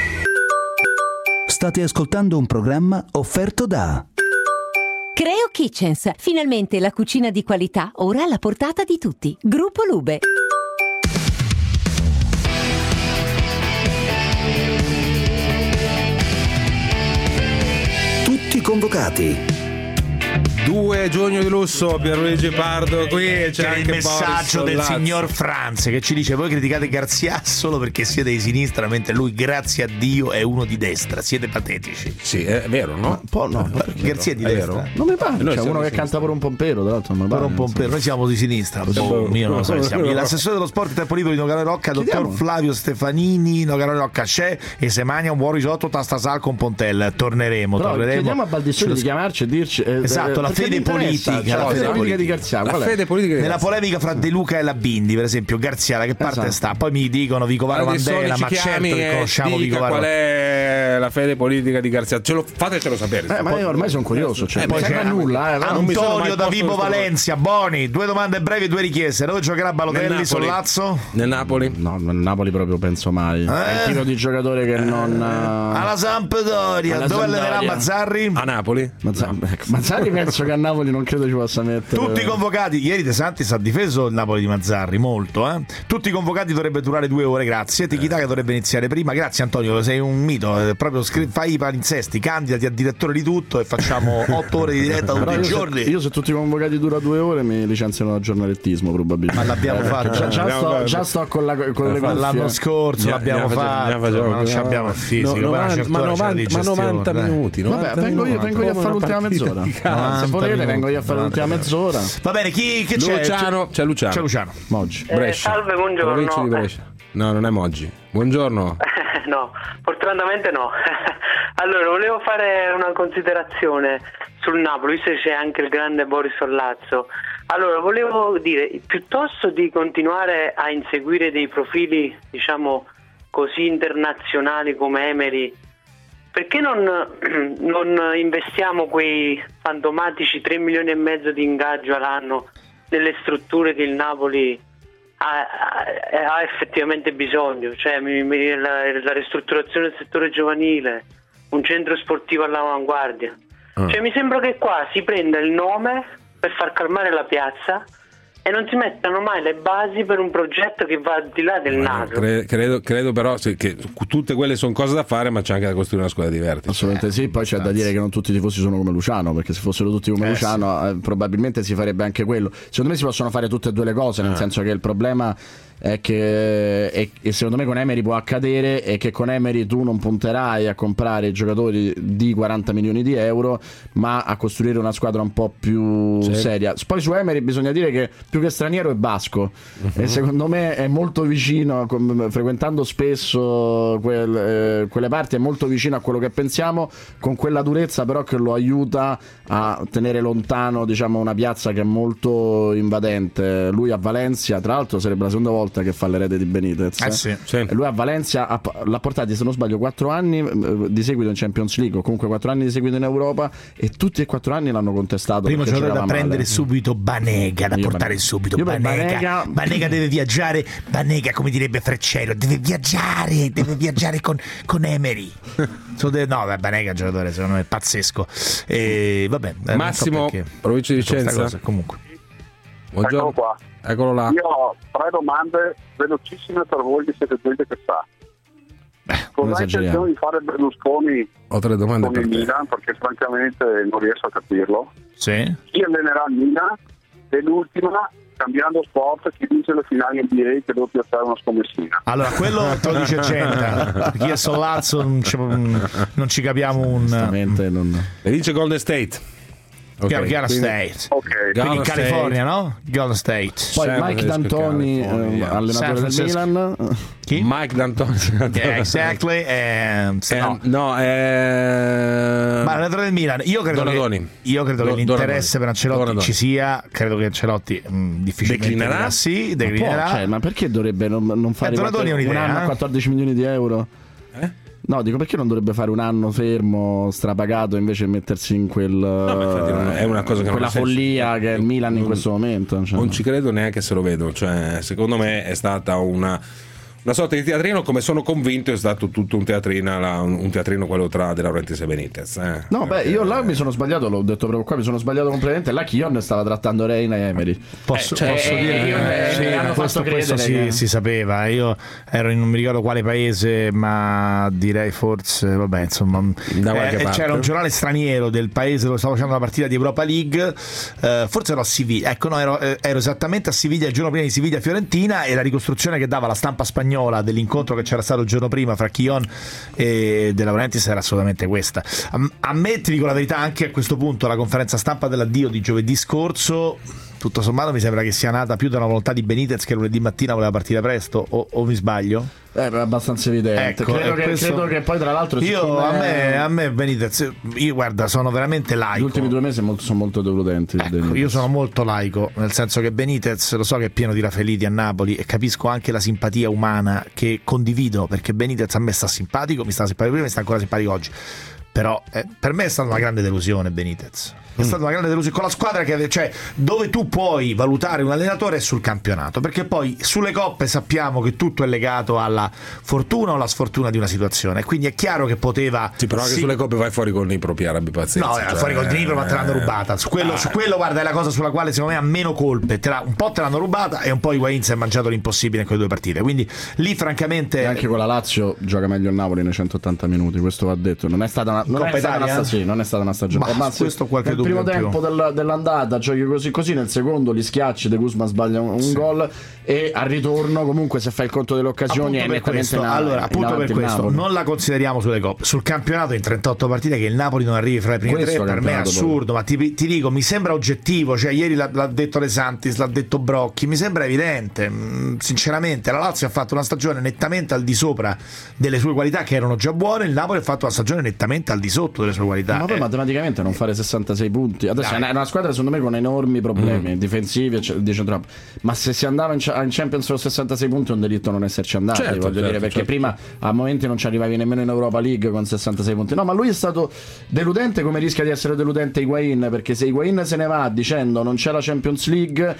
State ascoltando un programma offerto da Creo Kitchens, finalmente la cucina di qualità ora alla portata di tutti. Gruppo Lube. Tutti convocati. Due giugno di lusso, Pierluigi Pardo qui e c'è, c'è anche il messaggio del signor Franz che ci dice: voi criticate Garcia solo perché siete di sinistra, mentre lui, grazie a Dio, è uno di destra, siete patetici. Sì, è vero, no? Ma un po' no, Garcia è di è destra vero? Non mi pare, c'è uno che canta per un pompero, tra l'altro non per un pompero, noi siamo di sinistra. Boh, io non lo so, siamo l'assessore dello sport e tempo libero di Nogaro Rocca, dottor Flavio Stefanini. Nogaro Rocca c'è e se mangia un buon risotto tasta sal con Pontel. Torneremo, però torneremo. Chiediamo a Baldissoni di chiamarci e dirci eh, esatto, la fede politica, cioè, la fede politica di Garcia, la fede politica di nella Garcia. polemica fra De Luca e la Bindi, per esempio, Garcia da che parte esatto. sta? Poi mi dicono Vicovaro Mandela, ma certo che conosciamo Vicovaro. Qual è la fede politica di Garcia? Ce lo, fatecelo sapere. Eh, ma io ormai sono curioso, cioè, eh, poi c'è nulla, eh, Antonio da Vibo Valencia, Boni, due domande brevi e due richieste. Dove giocherà Balotelli? Sollazzo? Nel Napoli? No, nel Napoli proprio penso mai. Eh? È il tipo di giocatore che non alla Sampdoria. Alla Dove allenerà Mazzarri? A Napoli. Mazzarri, no. Mazzarri penso che a Napoli non credo ci possa mettere. Tutti convocati. Ieri De Santis ha difeso il Napoli di Mazzarri molto, eh? Tutti convocati dovrebbe durare due ore, grazie. Tiki Taka dovrebbe iniziare prima. Grazie Antonio, sei un mito. Proprio scri- fai i palinsesti, candidati a direttore di tutto e facciamo otto ore di diretta tutti i giorni. Se, io se tutti convocati dura due ore mi licenziano da giornalettismo probabilmente. Ma l'abbiamo eh, fatto. Già, già, l'abbiamo sto, fatto. già sto con, la, con le cuffie. L'anno scorso l'abbiamo fatto, ma non ci abbiamo il fisico. No, novanta, ma, novanta, ma novanta minuti. novanta Vabbè, vengo io, vengo io a fare l'ultima mezz'ora. Se volete, vengo io a fare l'ultima mezz'ora. Va bene, chi che c'è? Luciano, c'è Luciano. C'è Luciano. Moggi. Eh, Brescia. salve, buongiorno. Provincia di Brescia. No, non è Moggi. Buongiorno. No, fortunatamente no. Allora, volevo fare una considerazione sul Napoli, visto che c'è anche il grande Boris Sollazzo. Allora, volevo dire, piuttosto di continuare a inseguire dei profili, diciamo, così internazionali come Emery, perché non, non investiamo quei fantomatici tre milioni e mezzo di ingaggio all'anno nelle strutture che il Napoli ha, ha, ha effettivamente bisogno, cioè mi, mi, la, la ristrutturazione del settore giovanile, un centro sportivo all'avanguardia. Ah. Cioè mi sembra che qua si prenda il nome per far calmare la piazza e non si mettono mai le basi per un progetto che va al di là del naso. Cre- credo, credo però sì, che tutte quelle sono cose da fare, ma c'è anche da costruire una squadra di vertice. Assolutamente sì, poi c'è da dire che non tutti i tifosi sono come Luciano, perché se fossero tutti come eh, Luciano sì. eh, probabilmente si farebbe anche quello. Secondo me si possono fare tutte e due le cose, nel ah. senso che il problema è che e, e secondo me con Emery può accadere è che con Emery tu non punterai a comprare giocatori di quaranta milioni di euro, ma a costruire una squadra un po' più sì. seria. Poi su Emery bisogna dire che più che straniero è basco uh-huh. e secondo me è molto vicino, com- frequentando spesso quel, eh, quelle parti, è molto vicino a quello che pensiamo, con quella durezza però che lo aiuta a tenere lontano, diciamo, una piazza che è molto invadente. Lui a Valencia, tra l'altro, sarebbe la seconda volta che fa l'erede di Benitez. Eh sì, sì. E lui a Valencia ha, l'ha portati, se non sbaglio, quattro anni di seguito in Champions League, o comunque quattro anni di seguito in Europa, e tutti e quattro anni l'hanno contestato. Primo giocatore da prendere male. subito Banega, da Io portare Banega. subito Io Banega. Banega. Banega deve viaggiare, Banega come direbbe Freccero, deve viaggiare, deve viaggiare con, con Emery. No, beh, Banega è un giocatore secondo me pazzesco. E vabbè, Massimo, so provincia di Vicenza. Cosa, comunque. Buongiorno. Eccolo qua. Eccolo là. Io ho tre domande velocissime per voi che siete gente che sa. Cosa ha intenzione di fare Berlusconi ho tre domande con per il te. Milan? Perché francamente non riesco a capirlo. Sì. Chi allenerà il Milan? E l'ultima, cambiando sport, chi vince le finali N B A che devo piazzare una scommessina. Allora, quello te lo dice Genta. Perché io sono Lazio, non ci, non ci capiamo un. Non... E vince Golden State. Okay, Golden State. Okay. Quindi in California, no? Golden State. Poi San Mike D'Antoni, eh, allenatore del Milan. Chi? Mike D'Antoni. Yeah, exactly. And, eh, no, no eh... ma allenatore del Milan. Io credo Donadoni. che, io credo Do, che l'interesse Donadoni. per Ancelotti Donadoni. ci sia. Credo che Ancelotti mh, difficilmente declinerà. dirà sì, Ma, declinerà. può, cioè, ma perché dovrebbe non, non fare eh, quattro, un anno a quattordici milioni di euro? Eh? No, dico, perché non dovrebbe fare un anno fermo, strapagato, invece di mettersi in quel no, è una cosa che quella non follia senso. che è il Milan non, in questo momento. Cioè. Non ci credo neanche se lo vedo. Cioè, secondo me è stata una, una sorta di teatrino, come sono convinto è stato tutto un teatrino, la, un teatrino quello tra De Laurentiis e Benitez. Eh. No, beh, io là mi sono sbagliato, l'ho detto proprio qua, mi sono sbagliato completamente. Là Kion stava trattando Reina e Emery. Posso, eh, cioè, posso eh, dire eh, eh, sì, hanno questo, fatto questo si, che... si sapeva. Io ero in non mi ricordo quale paese, ma direi forse, vabbè, insomma, eh, c'era un giornale straniero del paese dove stavo facendo la partita di Europa League. Eh, forse ero a Siviglia. Ecco, no, ero, ero esattamente a Siviglia il giorno prima di Siviglia-Fiorentina, e la ricostruzione che dava la stampa spagnola dell'incontro che c'era stato il giorno prima fra Kion e De Laurentiis era assolutamente questa. A, a me, ti dico la verità, anche a questo punto la conferenza stampa dell'addio di giovedì scorso, tutto sommato mi sembra che sia nata più da una volontà di Benitez, che lunedì mattina voleva partire presto, o, o mi sbaglio? Eh, è abbastanza evidente. Ecco, credo, che, questo... credo che poi tra l'altro io a me, a me Benitez, io guarda, sono veramente laico. Gli ultimi due mesi molto, sono molto deludenti. Ecco, io sono molto laico, nel senso che Benitez, lo so che è pieno di Rafaeliti a Napoli, e capisco anche la simpatia umana che condivido, perché Benitez a me sta simpatico, mi sta simpatico prima, mi sta ancora simpatico oggi. Però eh, per me è stata una grande delusione Benitez. È stata una grande delusione con la squadra che, cioè, dove tu puoi valutare un allenatore è sul campionato, perché poi sulle coppe sappiamo che tutto è legato alla fortuna o la sfortuna di una situazione, quindi è chiaro che poteva sì, però anche sì. sulle coppe vai fuori col Nipro, Piera, abbi pazienza. No, cioè, fuori col Nipro, ma te l'hanno rubata. Su quello, ah. su quello, guarda, è la cosa sulla quale secondo me ha meno colpe. Te la, un po' te l'hanno rubata e un po' Higuaín si è mangiato l'impossibile in quelle due partite. Quindi lì francamente, e anche con la Lazio gioca meglio il Napoli nei centottanta minuti, questo va detto. Non è stata una, non è stata una, sta- sì, non è stata una stagione. Ma questo qualche nel primo tempo del, dell'andata giochi così così, nel secondo li schiacci, De Guzman sbaglia un, un sì. gol, e al ritorno comunque se fai il conto delle occasioni appunto è per questo, in, allora, appunto per questo Napoli. Non la consideriamo sulle coppe. Sul campionato in trentotto partite che il Napoli non arrivi fra le prime questo tre per me è assurdo, poi. ma ti, ti dico, mi sembra oggettivo, cioè ieri l'ha, l'ha detto De Santis, l'ha detto Brocchi, mi sembra evidente, sinceramente la Lazio ha fatto una stagione nettamente al di sopra delle sue qualità, che erano già buone, il Napoli ha fatto una stagione nettamente al di sotto delle sue qualità. Ma poi eh. matematicamente non fare sessantasei punti adesso Dai. è una squadra secondo me con enormi problemi mm. difensivi, dice troppo, ma se si andava in, in Champions con sessantasei punti è un delitto non esserci andati, certo, voglio certo, dire, perché certo. prima a momenti non ci arrivavi nemmeno in Europa League con sessantasei punti. No, ma lui è stato deludente, come rischia di essere deludente Higuaín, perché se Higuaín se ne va dicendo non c'è la Champions League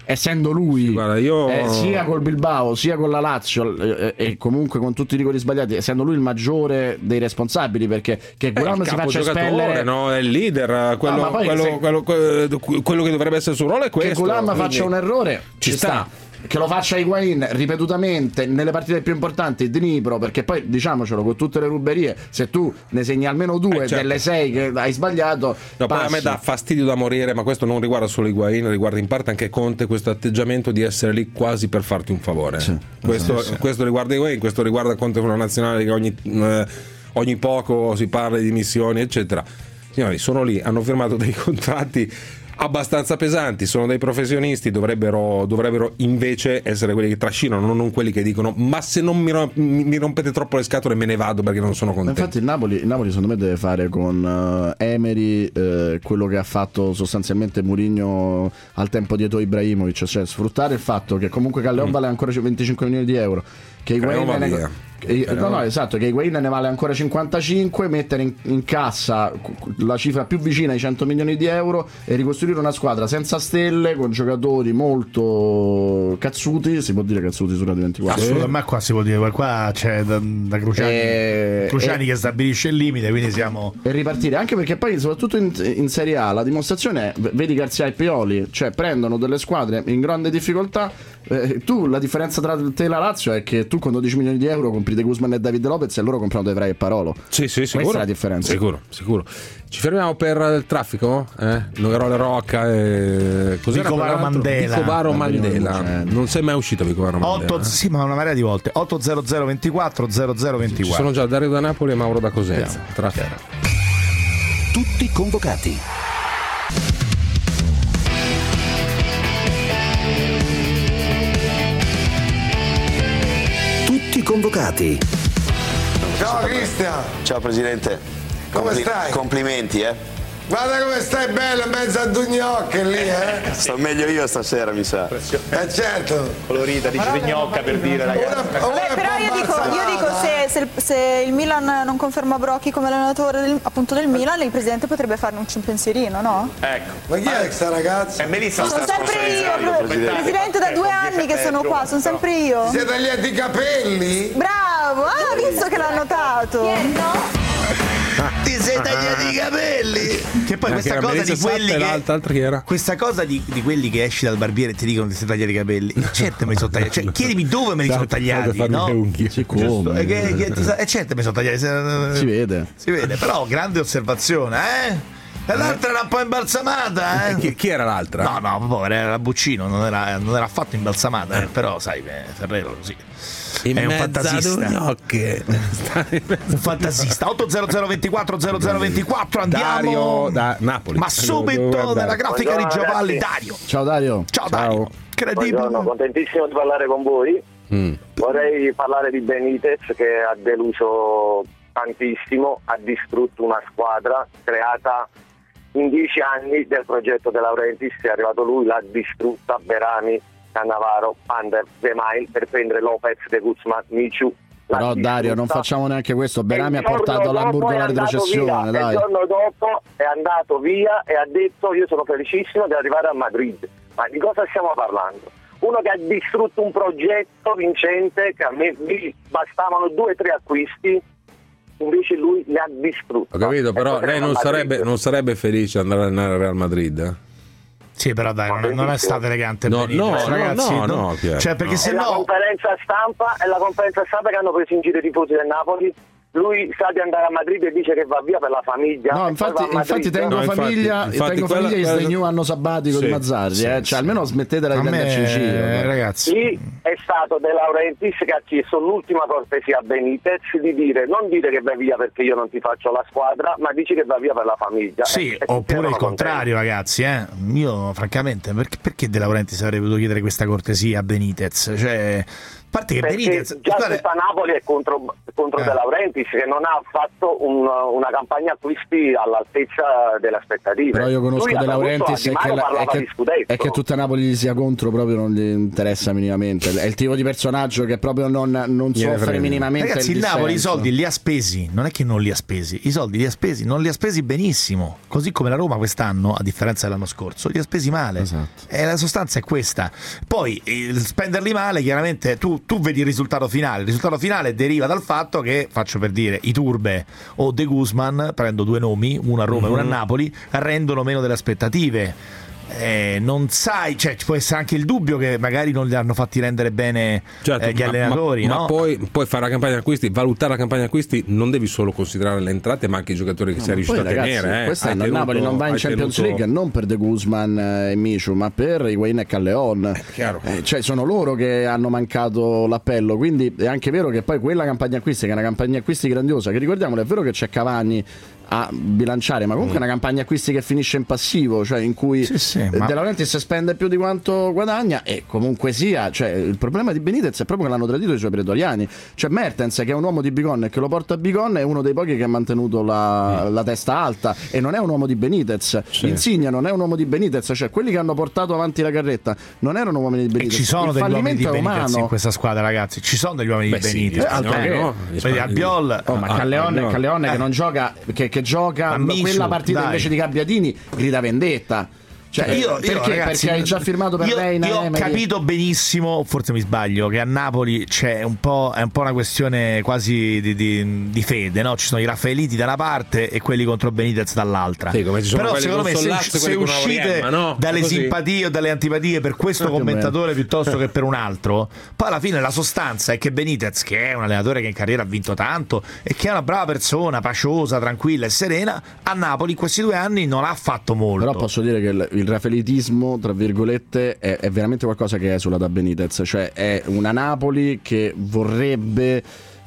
essendo lui sì, guarda, io... eh, sia col Bilbao sia con la Lazio eh, e comunque con tutti i rigori sbagliati, essendo lui il maggiore dei responsabili, perché che Gulam eh, si faccia espellere, no? È il leader, quello, no, quello, se... quello, quello, quello che dovrebbe essere il suo ruolo è questo. Che Gulam quindi... faccia un errore ci, ci sta. sta. Che lo faccia Higuain ripetutamente nelle partite più importanti, Dnipro, perché poi diciamocelo, con tutte le ruberie, se tu ne segni almeno due eh, certo. delle sei che hai sbagliato, no, poi a me dà fastidio da morire, ma questo non riguarda solo Higuain, riguarda in parte anche Conte, questo atteggiamento di essere lì quasi per farti un favore. Sì, questo, sì, sì. questo riguarda Higuain, questo riguarda Conte con una nazionale che ogni, eh, ogni poco si parla di dimissioni eccetera. Signori, sono lì, hanno firmato dei contratti abbastanza pesanti, sono dei professionisti, dovrebbero, dovrebbero invece essere quelli che trascinano, non quelli che dicono ma se non mi, mi rompete troppo le scatole me ne vado perché non sono contento. Infatti il Napoli, il Napoli secondo me deve fare con uh, Emery uh, quello che ha fatto sostanzialmente Mourinho al tempo di Eto Ibrahimovic, cioè sfruttare il fatto che comunque Calleon mm. vale ancora venticinque milioni di euro, che Higuain ne... No, no, esatto, che Higuain ne vale ancora cinquantacinque, mettere in, in cassa la cifra più vicina ai cento milioni di euro e ricostruire una squadra senza stelle, con giocatori molto cazzuti, si può dire cazzuti su Radio ventiquattro? Assolutamente, ma qua si può dire, qua c'è da, da Cruciani, e, Cruciani e, che stabilisce il limite, quindi siamo... E ripartire, anche perché poi soprattutto in, in Serie A la dimostrazione è, vedi Garzia e Pioli, cioè prendono delle squadre in grande difficoltà, eh, tu la differenza tra te e la Lazio è che tu con dodici milioni di euro compri De Guzman e David Lopez e loro comprano De Vrij e Parolo. Sì, sì, sicuro. Questa è la differenza. Sicuro, sicuro. Ci fermiamo per il traffico? Eh? Nogarole Rocca e... Vicovaro Mandela. Vicovaro Mandela. Non sei mai uscito Vicovaro Mandela? otto, sì, ma una marea di volte. otto zero zero ventiquattro zero zero ventiquattro. Ci sono già Dario da Napoli e Mauro da Cosenza. Traffico. Tutti convocati. Tutti convocati. Ciao Cristian. Ciao Presidente. Come Compli- stai? Complimenti, eh. Guarda come stai bello in mezzo a due gnocche lì, eh. Sto meglio io stasera, mi sa. Eh certo. Colorita, dici di gnocca per dire, ragazzi. Beh, però io dico, io dico se, se, se il Milan non conferma Brocchi come allenatore del, appunto del Milan, il presidente potrebbe farne un pensierino, no? Ecco. Ma chi è questa ragazza? È Melissa. Sono sempre io, presidente. presidente da due anni che sono qua, sono sempre io. Si è tagliati i capelli? Bravo, ah, visto che l'ha notato. Ti sei tagliati i capelli. Che poi questa cosa di quelli che questa cosa di, di quelli che esci dal barbiere e ti dicono ti sei tagliati i capelli. Certo me li sono tagliati, cioè chiedimi dove me li sono tagliati, no? Sì, come? E che, che ti sa- eh, certo me li sono tagliati. Si vede. Si vede, però grande osservazione, eh? E l'altra era un po' imbalsamata, eh? Chi, chi era l'altra? No, no, povera, era Buccino, non era, non era affatto imbalsamata, eh, però sai, Ferrero così. In è un fantasista. Un fantasista. otto zero zero ventiquattro zero zero ventiquattro andiamo. Dario da Napoli. Ma subito nella grafica di Giovalli, Dario. Ciao Dario. Ciao, Ciao. Dario. Credibile. Buongiorno, contentissimo di parlare con voi. Mm. Vorrei parlare di Benitez che ha deluso tantissimo, ha distrutto una squadra creata in dieci anni del progetto De Laurentiis. È arrivato lui, l'ha distrutta. Berami, Cannavaro, Pander, Zemail per prendere Lopez, De Guzman, Michu. Però Dario non facciamo neanche questo, Berami ha portato l'Hamburgo alla retrocessione, dai. Il giorno dopo è andato via e ha detto io sono felicissimo di arrivare a Madrid. Ma di cosa stiamo parlando? Uno che ha distrutto un progetto vincente, che a me mi bastavano due o tre acquisti, invece lui li ha distrutti. Ho capito, però lei non sarebbe, non sarebbe felice andare al Real Madrid, eh? Sì, però dai, non, non è stato elegante. No, no, no, ragazzi, no, no, no, no, cioè perché no. se è no la conferenza stampa è la conferenza stampa che hanno preso in giro i tifosi del Napoli. Lui sa di andare a Madrid e dice che va via per la famiglia. No, infatti, infatti tengo no, famiglia, infatti, infatti tengo quella, famiglia quella... il anno sabbatico sì, di Mazzarri, sì, eh? Cioè almeno smettetela di andarci in giro, eh, ragazzi. Lì è stato De Laurentiis che ha chiesto l'ultima cortesia a Benitez di dire non dire che vai via perché io non ti faccio la squadra, ma dici che va via per la famiglia. Sì, e, oppure il contrario, ragazzi, eh? Io francamente perché, perché De Laurentiis avrebbe dovuto chiedere questa cortesia a Benitez? Cioè parte che perché Benitez, già guarda, tutta Napoli è contro, contro eh. De Laurentiis, che non ha fatto un, una campagna acquisti all'altezza delle aspettative. Però io conosco Lui De ha Laurentiis avuto, e che, la, è, che, di scudetto. è che tutta Napoli gli sia contro proprio non gli interessa minimamente. È il tipo di personaggio che proprio non, non soffre minimamente. Ragazzi, il, il Napoli i soldi li ha spesi, non è che non li ha spesi, i soldi li ha spesi, non li ha spesi benissimo, così come la Roma quest'anno, a differenza dell'anno scorso, li ha spesi male. Esatto. E la sostanza è questa. Poi eh, spenderli male, chiaramente tu, tu vedi il risultato finale. Il risultato finale deriva dal fatto che, faccio per dire, Iturbe o De Guzman, prendo due nomi, uno a Roma mm-hmm. e uno a Napoli, rendono meno delle aspettative. Eh, non sai, cioè ci può essere anche il dubbio che magari non li hanno fatti rendere bene certo, eh, gli ma, allenatori, ma, no? ma poi, poi fare la campagna acquisti, valutare la campagna acquisti, non devi solo considerare le entrate ma anche i giocatori che no, sei riuscito poi, a ragazzi, tenere. Eh. Quest'anno il Napoli non va in Champions tenuto... League non per De Guzman e Michu, ma per Higuaín e Calleon. Eh, eh, cioè sono loro che hanno mancato l'appello, quindi è anche vero che poi quella campagna acquisti, che è una campagna acquisti grandiosa, che ricordiamolo, è vero che c'è Cavani a bilanciare, ma comunque è una campagna acquisti che finisce in passivo, cioè in cui sì, sì, ma... De Laurentiis spende più di quanto guadagna, e comunque sia, cioè, il problema di Benitez è proprio che l'hanno tradito i suoi pretoriani. Cioè Mertens, che è un uomo di Bicon e che lo porta a Bicon, è uno dei pochi che ha mantenuto la, mm. la testa alta, e non è un uomo di Benitez. Sì. Insigne non è un uomo di Benitez, cioè quelli che hanno portato avanti la carretta non erano uomini di Benitez. E ci sono il degli uomini di Benitez umano. in questa squadra, ragazzi, ci sono degli uomini Beh, di sì, Benitez. eh, no, no, no. Vedi, Albiol, oh, ma ah, Calleon, no. Calleon eh. che non gioca, che, che gioca Amici, quella partita dai. invece di Gabbiadini, grida vendetta. Cioè, io, perché? io, ragazzi, perché hai già firmato per io, Reina? Io ho Emery. capito benissimo, forse mi sbaglio, che a Napoli c'è un po', è un po' una questione quasi di, di, di fede, no? Ci sono i Raffaeliti da una parte e quelli contro Benitez dall'altra. Sì, come ci sono però secondo me se, Sollazzo, se uscite Auriemma, no? dalle Così. simpatie o dalle antipatie per questo Proprio commentatore bene. piuttosto che per un altro, poi alla fine la sostanza è che Benitez, che è un allenatore che in carriera ha vinto tanto e che è una brava persona, paciosa, tranquilla e serena, a Napoli in questi due anni non ha fatto molto. Però posso dire che il, il raffaelitismo, tra virgolette, è, è veramente qualcosa che esula da Benitez. Cioè è una Napoli che vorrebbe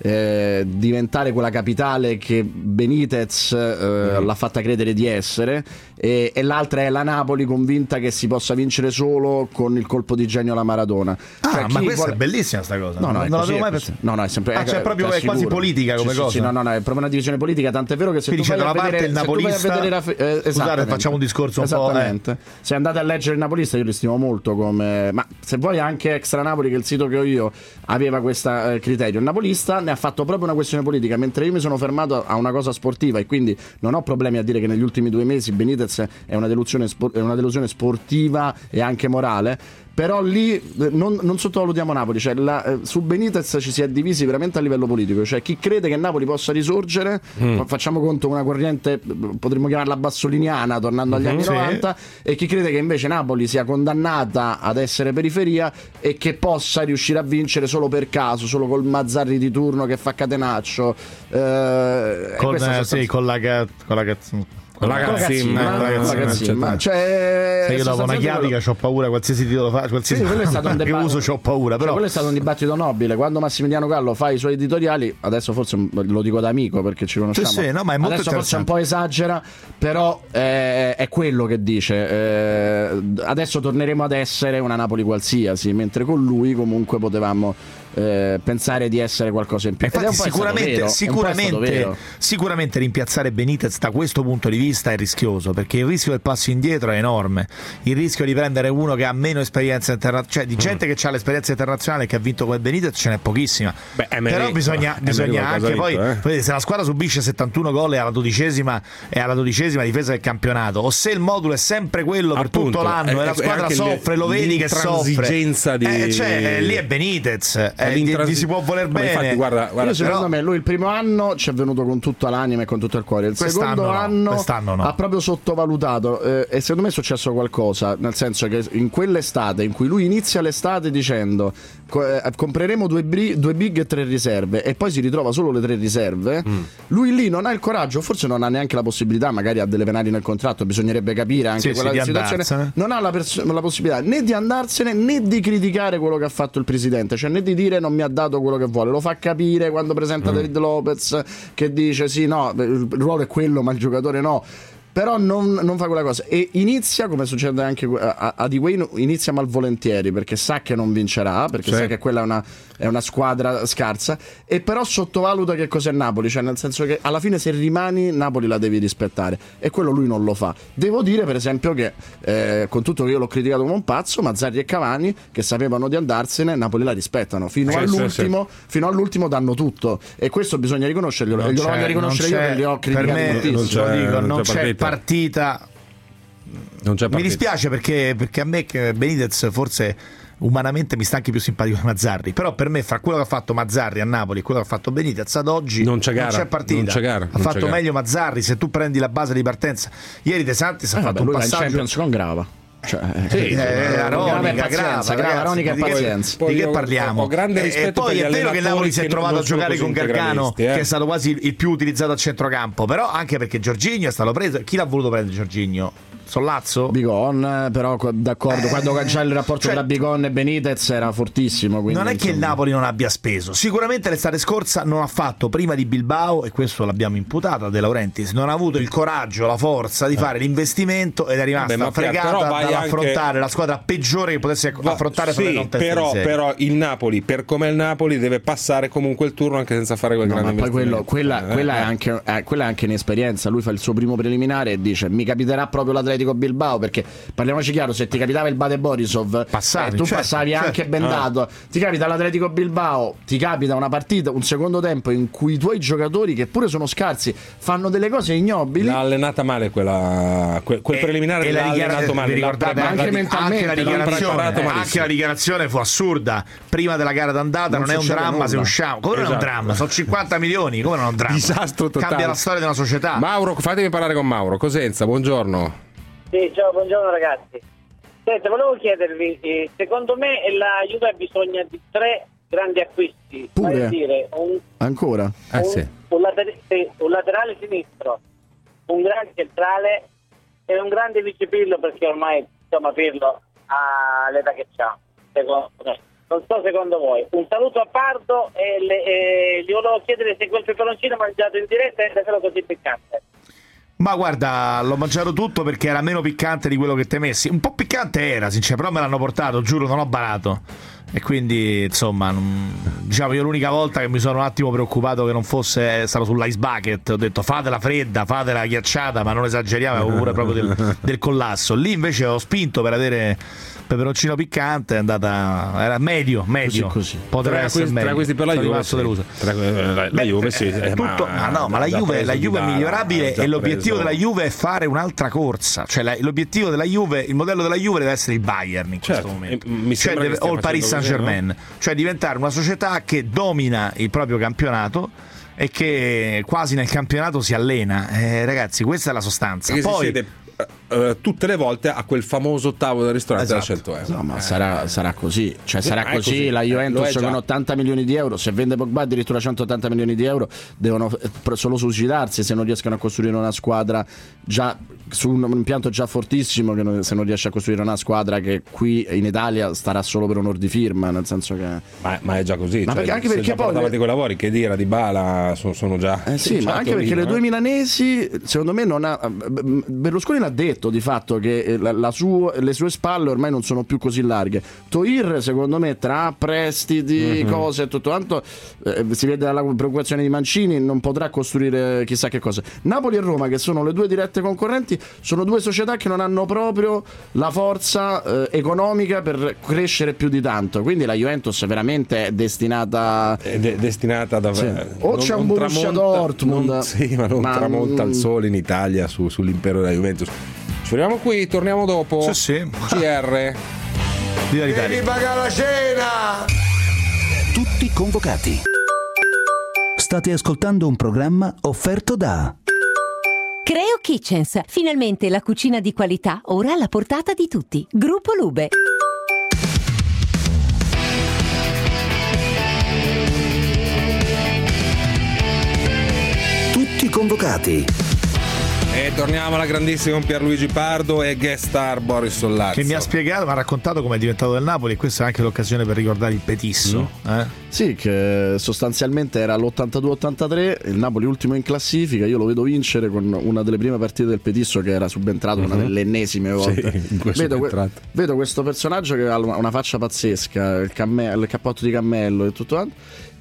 eh, diventare quella capitale che Benitez eh, mm. l'ha fatta credere di essere, e, e l'altra è la Napoli convinta che si possa vincere solo con il colpo di genio alla Maradona. Ah, cioè, ma questa vuole... è bellissima sta cosa. No, no, non è non così, l'avevo mai è così. pensato. No, no, è sempre ah, cioè, è, proprio è quasi politica come sì, cosa. Sì, sì, no, no, no, è proprio una divisione politica, tant'è vero che se quindi tu vai c'è da a una parte vedere, il napolista, vedere Raff... eh, scusate, facciamo un discorso un esattamente. po', eh. Se andate a leggere il napolista, io li stimo molto come, ma se vuoi anche Extra Napoli, che è il sito che ho io, aveva questo eh, criterio. Il napolista ne ha fatto proprio una questione politica, mentre io mi sono fermato a una cosa sportiva, e quindi non ho problemi a dire che negli ultimi due mesi Benitez è una delusione, è una delusione sportiva e anche morale. Però lì non, non sottovalutiamo Napoli, cioè la, eh, su Benitez ci si è divisi veramente a livello politico, cioè chi crede che Napoli possa risorgere, mm. facciamo conto una corrente, potremmo chiamarla bassoliniana, tornando agli mm-hmm, anni novanta, sì. E chi crede che invece Napoli sia condannata ad essere periferia e che possa riuscire a vincere solo per caso, solo col Mazzarri di turno che fa catenaccio, eh, con, eh, sì, con la con la cazzo. Ragazzina, cioè, io dopo una chiavica c'ho paura, qualsiasi titolo fa, qualsiasi sì, è stato un che uso c'ho paura, però cioè, quello è stato un dibattito nobile. Quando Massimiliano Gallo fa i suoi editoriali, adesso forse lo dico da amico perché ci conosciamo, sì, sì, no, ma è molto adesso forse un po' esagera, però eh, è quello che dice, eh, adesso torneremo ad essere una Napoli qualsiasi, mentre con lui comunque potevamo Eh, pensare di essere qualcosa in più. Infatti sicuramente, sicuramente, sicuramente rimpiazzare Benitez da questo punto di vista è rischioso, perché il rischio del passo indietro è enorme, il rischio di prendere uno che ha meno esperienza internazionale, cioè di gente mm. che ha l'esperienza internazionale che ha vinto come Benitez ce n'è pochissima. Beh, Emery, però bisogna, bisogna anche poi vinto, eh? se la squadra subisce settantuno gol e alla dodicesima e alla dodicesima difesa del campionato, o se il modulo è sempre quello per Appunto, tutto l'anno è, e la squadra soffre, lo vedi che soffre di... eh, cioè, lì è Benitez. Eh, di, di si può voler bene. Infatti, guarda, guarda, Io, secondo però... me lui il primo anno ci è venuto con tutta l'anima e con tutto il cuore, il quest'anno secondo no, anno quest'anno no. ha proprio sottovalutato, eh, e secondo me è successo qualcosa, nel senso che in quell'estate in cui lui inizia l'estate dicendo eh, compreremo due, bri- due big e tre riserve, e poi si ritrova solo le tre riserve, mm. lui lì non ha il coraggio, forse non ha neanche la possibilità, magari ha delle penali nel contratto, bisognerebbe capire anche sì, quella sì, situazione, non ha la, pers- la possibilità né di andarsene né di criticare quello che ha fatto il presidente, cioè né di dire non mi ha dato quello che vuole, lo fa capire quando presenta mm. David Lopez che dice sì no, il ruolo è quello ma il giocatore no. però non, non fa quella cosa, e inizia, come succede anche a, a Higuaín, inizia malvolentieri perché sa che non vincerà, perché sì. sa che quella è una, è una squadra scarsa, e però sottovaluta che cos'è Napoli, cioè nel senso che alla fine se rimani Napoli la devi rispettare, e quello lui non lo fa. Devo dire per esempio che eh, con tutto che io l'ho criticato come un pazzo, Mazzarri e Cavani, che sapevano di andarsene, Napoli la rispettano fino sì, all'ultimo sì, sì. fino all'ultimo danno tutto, e questo bisogna riconoscerglielo, e glielo voglio riconoscere io che li ho criticati per me, moltissimo. Non c'è, dico, non non c'è, c'è partita. Non c'è partita. Mi dispiace perché, perché a me Benitez forse umanamente mi sta anche più simpatico di Mazzarri, però per me fra quello che ha fatto Mazzarri a Napoli e quello che ha fatto Benitez ad oggi non c'è, gara, non c'è partita, non c'è gara, ha non fatto c'è meglio gara. Mazzarri. Se tu prendi la base di partenza, ieri De Santis ha eh, fatto vabbè, un passaggio in Champions con Grava, cioè, sì, eh, eh, Aronica, Grava, Grava, Aronica e pazienza. Di che parliamo? Ho grande rispetto e poi per è vero che Napoli si è trovato a giocare con Gargano, eh. che è stato quasi il più utilizzato a centrocampo, però anche perché Jorginho è stato preso. Chi l'ha voluto prendere Jorginho? Sollazzo? Bigon, però d'accordo, eh, quando già il rapporto cioè, tra Bigon e Benitez era fortissimo, quindi, non è insomma. che il Napoli non abbia speso, sicuramente l'estate scorsa non ha fatto prima di Bilbao, e questo l'abbiamo imputato a De Laurentiis, non ha avuto il coraggio, la forza di fare l'investimento ed è rimasta Vabbè, fregata dall'affrontare anche... la squadra peggiore che potesse Va, affrontare sì, non però, però il Napoli, per come è il Napoli, deve passare comunque il turno anche senza fare quel no, grande ma poi quello, quella, eh, quella, eh. È anche, eh, quella è anche un'esperienza. Lui fa il suo primo preliminare e dice mi capiterà proprio l'Atletico Bilbao, perché parliamoci chiaro, se ti capitava il Bate Borisov passavi, eh, tu certo, passavi certo. anche bendato, ah. ti capita l'Atletico Bilbao, ti capita una partita, un secondo tempo in cui i tuoi giocatori, che pure sono scarsi, fanno delle cose ignobili. L'ha allenata male quella, quel, quel e, preliminare, e l'ha allenato male, ricordate l'ha, anche, mentalmente, anche, la dichiarazione, anche la dichiarazione fu assurda prima della gara d'andata. Non, non è un dramma nulla. Se usciamo, come esatto. non è un dramma, sono cinquanta milioni, come non è un dramma, disastro totale, cambia la storia di una società. Mauro, fatemi parlare con Mauro Cosenza, buongiorno. Sì, ciao, buongiorno ragazzi. Senta, volevo chiedervi, eh, secondo me la Juve ha bisogno di tre grandi acquisti. Pure? Vale dire un, Ancora? Un, eh sì. un, later- sì, un laterale sinistro, un grande centrale e un grande vice Pirlo, perché ormai insomma Pirlo ha l'età che c'ha, secondo me. Non so secondo voi. Un saluto a Pardo e, le, e gli volevo chiedere se quel peperoncino mangiato in diretta è davvero così piccante. Ma guarda, l'ho mangiato tutto perché era meno piccante di quello che te messi. Un po' piccante era, sinceramente, però me l'hanno portato, giuro, non ho barato. E quindi, insomma, non... diciamo, io l'unica volta che mi sono un attimo preoccupato che non fosse stato sull'ice bucket, ho detto fatela fredda, fatela ghiacciata, ma non esageriamo, avevo pure proprio del, del collasso. Lì invece ho spinto per avere peperoncino piccante, è andata, era medio, medio, così, così. Potrebbe tra essere questi, meglio. Tra questi per la sono Juve, sì. deluso. Tra, la, la Juve sì, è eh, tutto, ma, ma no, ma la Juve, la Juve è migliorabile e l'obiettivo preso. della Juve è fare un'altra corsa, cioè la, l'obiettivo della Juve, il modello della Juve deve essere il Bayern in questo certo, momento, mi cioè deve, o il Paris Saint-Germain, no? Cioè diventare una società che domina il proprio campionato e che quasi nel campionato si allena, eh, ragazzi, questa è la sostanza. Perché poi siete, uh, tutte le volte a quel famoso tavolo del ristorante esatto. da cento euro. No, ma eh. sarà, sarà così, cioè sì, sarà così. così. La Juventus con ottanta milioni di euro, se vende Pogba addirittura centottanta milioni di euro, devono solo suicidarsi se non riescono a costruire una squadra già su un impianto già fortissimo, che se non riesce a costruire una squadra che qui in Italia starà solo per onor di firma, nel senso che ma, ma è già così, ma cioè, perché anche perché poi davanti quei lavori che dire di Bala sono, sono già eh sì, ma anche perché le due milanesi secondo me non ha, Berlusconi l'ha detto di fatto che la, la sua, le sue spalle ormai non sono più così larghe. Toir secondo me tra prestiti, mm-hmm. cose e tutto quanto, eh, si vede dalla preoccupazione di Mancini, non potrà costruire chissà che cosa. Napoli e Roma, che sono le due dirette concorrenti, sono due società che non hanno proprio la forza eh, economica per crescere più di tanto, quindi la Juventus veramente è destinata è de- destinata da sì. o non, c'è un Borussia Dortmund, non, sì, ma non ma tramonta il sole in Italia su, sull'impero della Juventus. Ci fermiamo qui, torniamo dopo. Sì, sì. C R. Devi pagare la cena. Tutti convocati. State ascoltando un programma offerto da Creo Kitchens, finalmente la cucina di qualità ora alla portata di tutti. Gruppo Lube. Tutti convocati. E torniamo alla grandissima con Pierluigi Pardo e guest star Boris Sollazzo, che mi ha spiegato, mi ha raccontato come è diventato del Napoli, e questa è anche l'occasione per ricordare il Petisso. Mm. Eh? Sì, che sostanzialmente era l'ottantadue ottantatré, il Napoli ultimo in classifica, io lo vedo vincere con una delle prime partite del Petisso che era subentrato mm-hmm. una delle ennesime volte. Sì, vedo, que- vedo questo personaggio che ha una faccia pazzesca, il, camme- il cappotto di cammello e tutto quanto.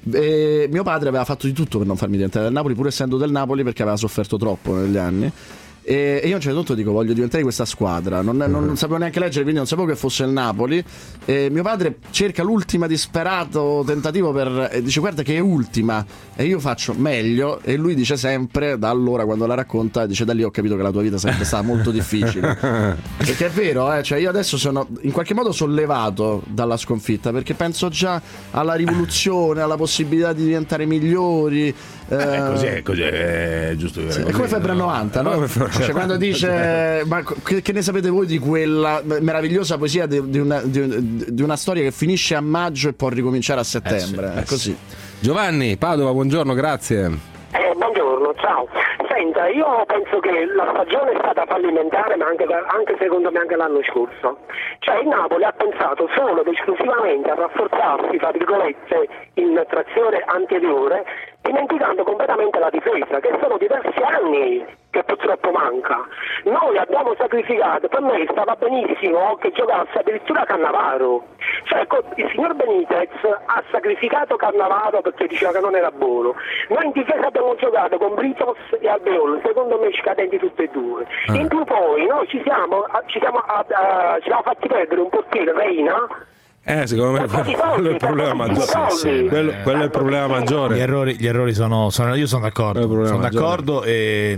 E mio padre aveva fatto di tutto per non farmi diventare del Napoli, pur essendo del Napoli, perché aveva sofferto troppo negli anni. E io a un certo punto dico voglio diventare di questa squadra, non, non, non sapevo neanche leggere, quindi non sapevo che fosse il Napoli. E mio padre cerca l'ultima disperato tentativo per, e dice guarda che è ultima, e io faccio meglio, e lui dice sempre, da allora quando la racconta, dice da lì ho capito che la tua vita sarebbe stata molto difficile. Perché è vero, eh? Cioè io adesso sono in qualche modo sollevato dalla sconfitta, perché penso già alla rivoluzione, alla possibilità di diventare migliori. Eh, eh, così è, così è, è giusto. Sì, è come Febbre novanta, no? Cioè, quando dice ma che, che ne sapete voi di quella meravigliosa poesia di, di, una, di, di una storia che finisce a maggio e può ricominciare a settembre, eh sì, è così. Giovanni Padova, buongiorno, grazie. Eh, buongiorno, ciao. Senta, io penso che la stagione è stata fallimentare, ma anche, anche secondo me anche l'anno scorso. Cioè il Napoli ha pensato solo ed esclusivamente a rafforzarsi, tra virgolette, in trazione anteriore, dimenticando completamente la difesa, che sono diversi anni che purtroppo manca. Noi abbiamo sacrificato, per me stava benissimo che giocasse addirittura Cannavaro, cioè il signor Benitez ha sacrificato Cannavaro perché diceva che non era buono. Noi in difesa abbiamo giocato con Britos e Albeol, secondo me scadenti tutti e due. Ah. In più poi noi ci siamo, ci siamo, uh, uh, ci siamo fatti perdere un portiere, Reina. Eh, secondo me quello è il problema maggiore. Sì, sì. Quello, quello è il problema maggiore. Gli errori, gli errori sono, sono. Io sono d'accordo. Sono maggiore. d'accordo e.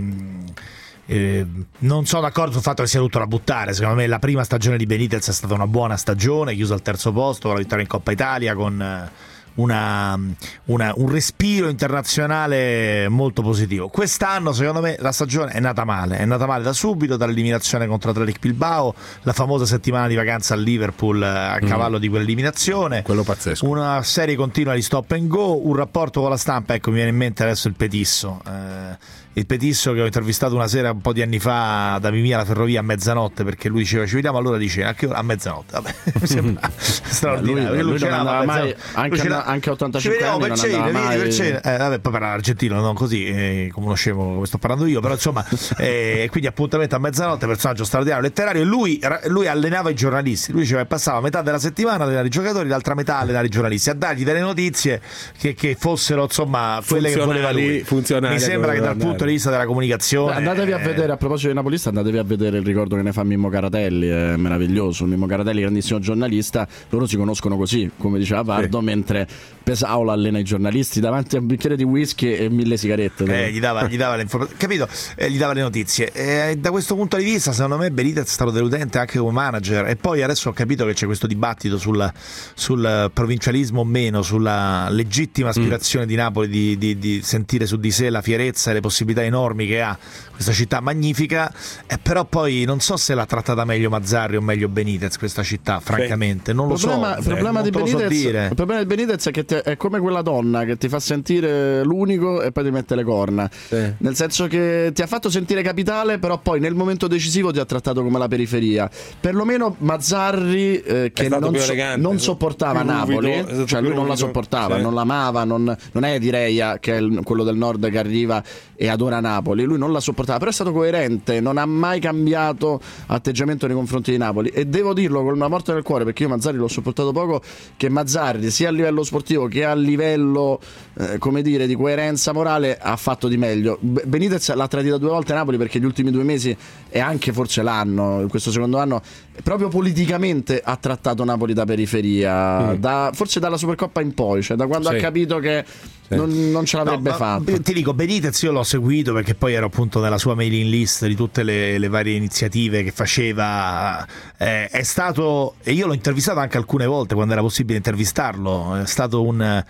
Eh, non sono d'accordo sul fatto che sia tutto da buttare. Secondo me la prima stagione di Benitez è stata una buona stagione, chiusa al terzo posto con la vittoria in Coppa Italia, con una, una, un respiro internazionale molto positivo. Quest'anno secondo me la stagione è nata male, è nata male da subito, dall'eliminazione contro Athletic Bilbao, la famosa settimana di vacanza a Liverpool a cavallo mm. di quell'eliminazione, quello pazzesco, una serie continua di stop and go, un rapporto con la stampa. Ecco, mi viene in mente adesso il Petisso, eh, il Petisso che ho intervistato una sera un po' di anni fa da Mimì alla ferrovia a mezzanotte, perché lui diceva ci vediamo, allora dice a, che ora? A mezzanotte. Vabbè, mi sembra straordinario. Lui, lui, lui non andava mai, anche, a, anche a ottantacinque anni per non cena, andava mai per cena. Eh, vabbè, poi parla argentino, non così eh, come uno scemo come sto parlando io, però insomma eh, quindi appuntamento a mezzanotte, personaggio straordinario, letterario. E lui, lui allenava i giornalisti, lui diceva che passava metà della settimana a allenare i giocatori, l'altra metà a allenare i giornalisti, a dargli delle notizie che, che fossero insomma quelle che voleva lui. Mi sembra che dal andare. punto di vista della comunicazione. Beh, andatevi a vedere, a proposito dei napolista, andatevi a vedere il ricordo che ne fa Mimmo Caratelli, è meraviglioso. Mimmo Caratelli, grandissimo giornalista, loro si conoscono così, come diceva Pardo, sì. mentre Pesaula allena i giornalisti davanti a un bicchiere di whisky e mille sigarette. Eh, gli dava, gli dava le informazioni, capito? Eh, gli dava le notizie. E da questo punto di vista, secondo me, Benitez è stato deludente anche come manager. E poi adesso ho capito che c'è questo dibattito sul, sul provincialismo o meno, sulla legittima aspirazione mm. di Napoli di, di, di sentire su di sé la fierezza e le possibilità enormi che ha questa città magnifica, eh, però poi non so se l'ha trattata meglio Mazzarri o meglio Benitez questa città, francamente non lo problema, so. Il problema, eh, di Benitez, so dire. il problema di Benitez è che ti, è come quella donna che ti fa sentire l'unico e poi ti mette le corna, sì. nel senso che ti ha fatto sentire capitale, però poi nel momento decisivo ti ha trattato come la periferia. Perlomeno Mazzarri eh, che non, so, elegante, non sopportava Napoli, ruvido, cioè lui non la sopportava, sì. non l'amava, non, non è di Reia che è il, quello del nord che arriva e adora Napoli, lui non la sopportava, però è stato coerente, non ha mai cambiato atteggiamento nei confronti di Napoli, e devo dirlo con una morte nel cuore, perché io Mazzarri l'ho sopportato poco, che Mazzarri sia a livello sportivo che a livello eh, come dire di coerenza morale ha fatto di meglio. Benitez l'ha tradita due volte Napoli, perché gli ultimi due mesi e anche forse l'anno, questo secondo anno, proprio politicamente ha trattato Napoli da periferia, mm. da, forse dalla Supercoppa in poi, cioè da quando sì. ha capito che Non, non ce l'avrebbe no, fatto. Ti dico, Benitez io l'ho seguito perché poi ero appunto nella sua mailing list di tutte le, le varie iniziative che faceva, eh, è stato, e io l'ho intervistato anche alcune volte quando era possibile intervistarlo, è stato un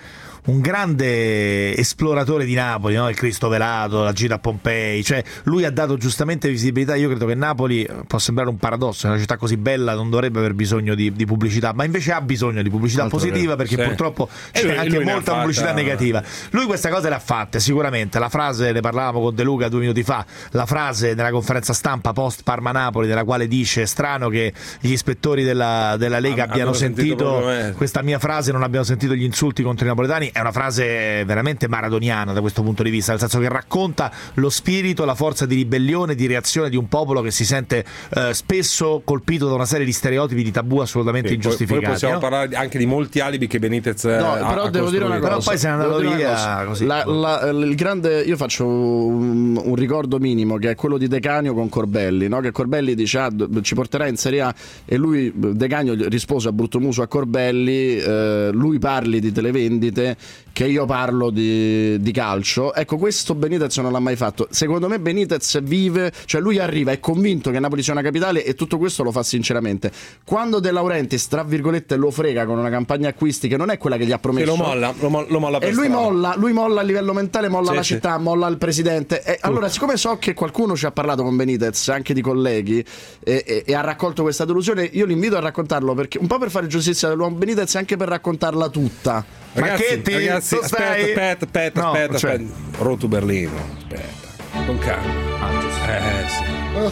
un grande esploratore di Napoli, no? Il Cristo Velato, la gira a Pompei, cioè lui ha dato giustamente visibilità. Io credo che Napoli, può sembrare un paradosso, è una città così bella, non dovrebbe aver bisogno di, di pubblicità, ma invece ha bisogno di pubblicità Altro positiva, perché sì. purtroppo c'è lui, anche lui molta pubblicità negativa. Lui queste cose le ha fatte sicuramente. La frase, ne parlavamo con De Luca due minuti fa, la frase nella conferenza stampa post Parma Napoli, nella quale dice: strano che gli ispettori della, della Lega ah, abbiano sentito, sentito questa mia frase, non abbiano sentito gli insulti contro i napoletani. È una frase veramente maradoniana da questo punto di vista, nel senso che racconta lo spirito, la forza di ribellione, di reazione di un popolo che si sente eh, spesso colpito da una serie di stereotipi, di tabù assolutamente sì, ingiustificati. Poi, poi possiamo no? parlare anche di molti alibi che Benitez no, ha, però ha devo dire una cosa, però poi se ne è andato via così. La, la, il grande, io faccio un, un ricordo minimo, che è quello di De Canio con Corbelli, no? Che Corbelli dice ah, ci porterà in Serie A, e lui, De Canio, rispose a brutto muso a Corbelli, eh, lui parli di televendite, che io parlo di, di calcio. Ecco, questo Benitez non l'ha mai fatto. Secondo me Benitez vive, cioè lui arriva, è convinto che Napoli sia una capitale, e tutto questo lo fa sinceramente. Quando De Laurentiis, tra virgolette, lo frega con una campagna acquisti che non è quella che gli ha promesso, che lo molla, lo, mo- lo molla per e lui strada. molla, lui molla a livello mentale, molla sì, la sì. città, molla il presidente. E allora, siccome so che qualcuno ci ha parlato con Benitez, anche di colleghi, e, e, e ha raccolto questa delusione, io li invito a raccontarlo, perché un po' per fare giustizia dell'uomo Benitez e anche per raccontarla tutta. Ragazzi, Marchetti, ragazzi tu aspetta, stai... aspetta, aspetta, no, aspetta, cioè... aspetta. Road to Berlino, aspetta, con calma. Ah, eh, sì.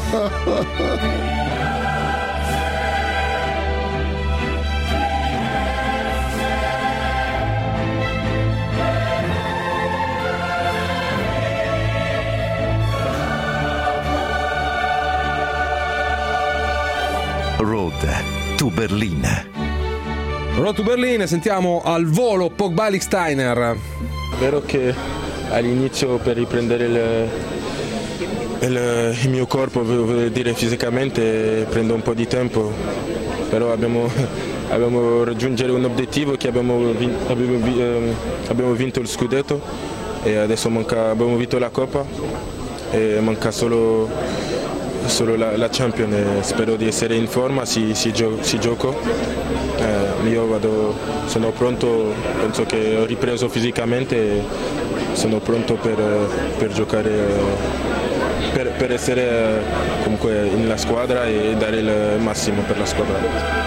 Road to Berlin. Road to Berlin, sentiamo al volo Pogba Lichtsteiner. Vero che all'inizio, per riprendere il, il, il mio corpo, voglio dire fisicamente, prende un po' di tempo, però abbiamo, abbiamo raggiunto un obiettivo, che abbiamo vinto, abbiamo, abbiamo vinto il scudetto, e adesso manca, abbiamo vinto la Coppa e manca solo, solo la, la Champions, e spero di essere in forma, si, si, gio, si gioco. Eh, io vado, sono pronto, penso che ho ripreso fisicamente e sono pronto per, per giocare, per, per essere comunque nella squadra e dare il massimo per la squadra.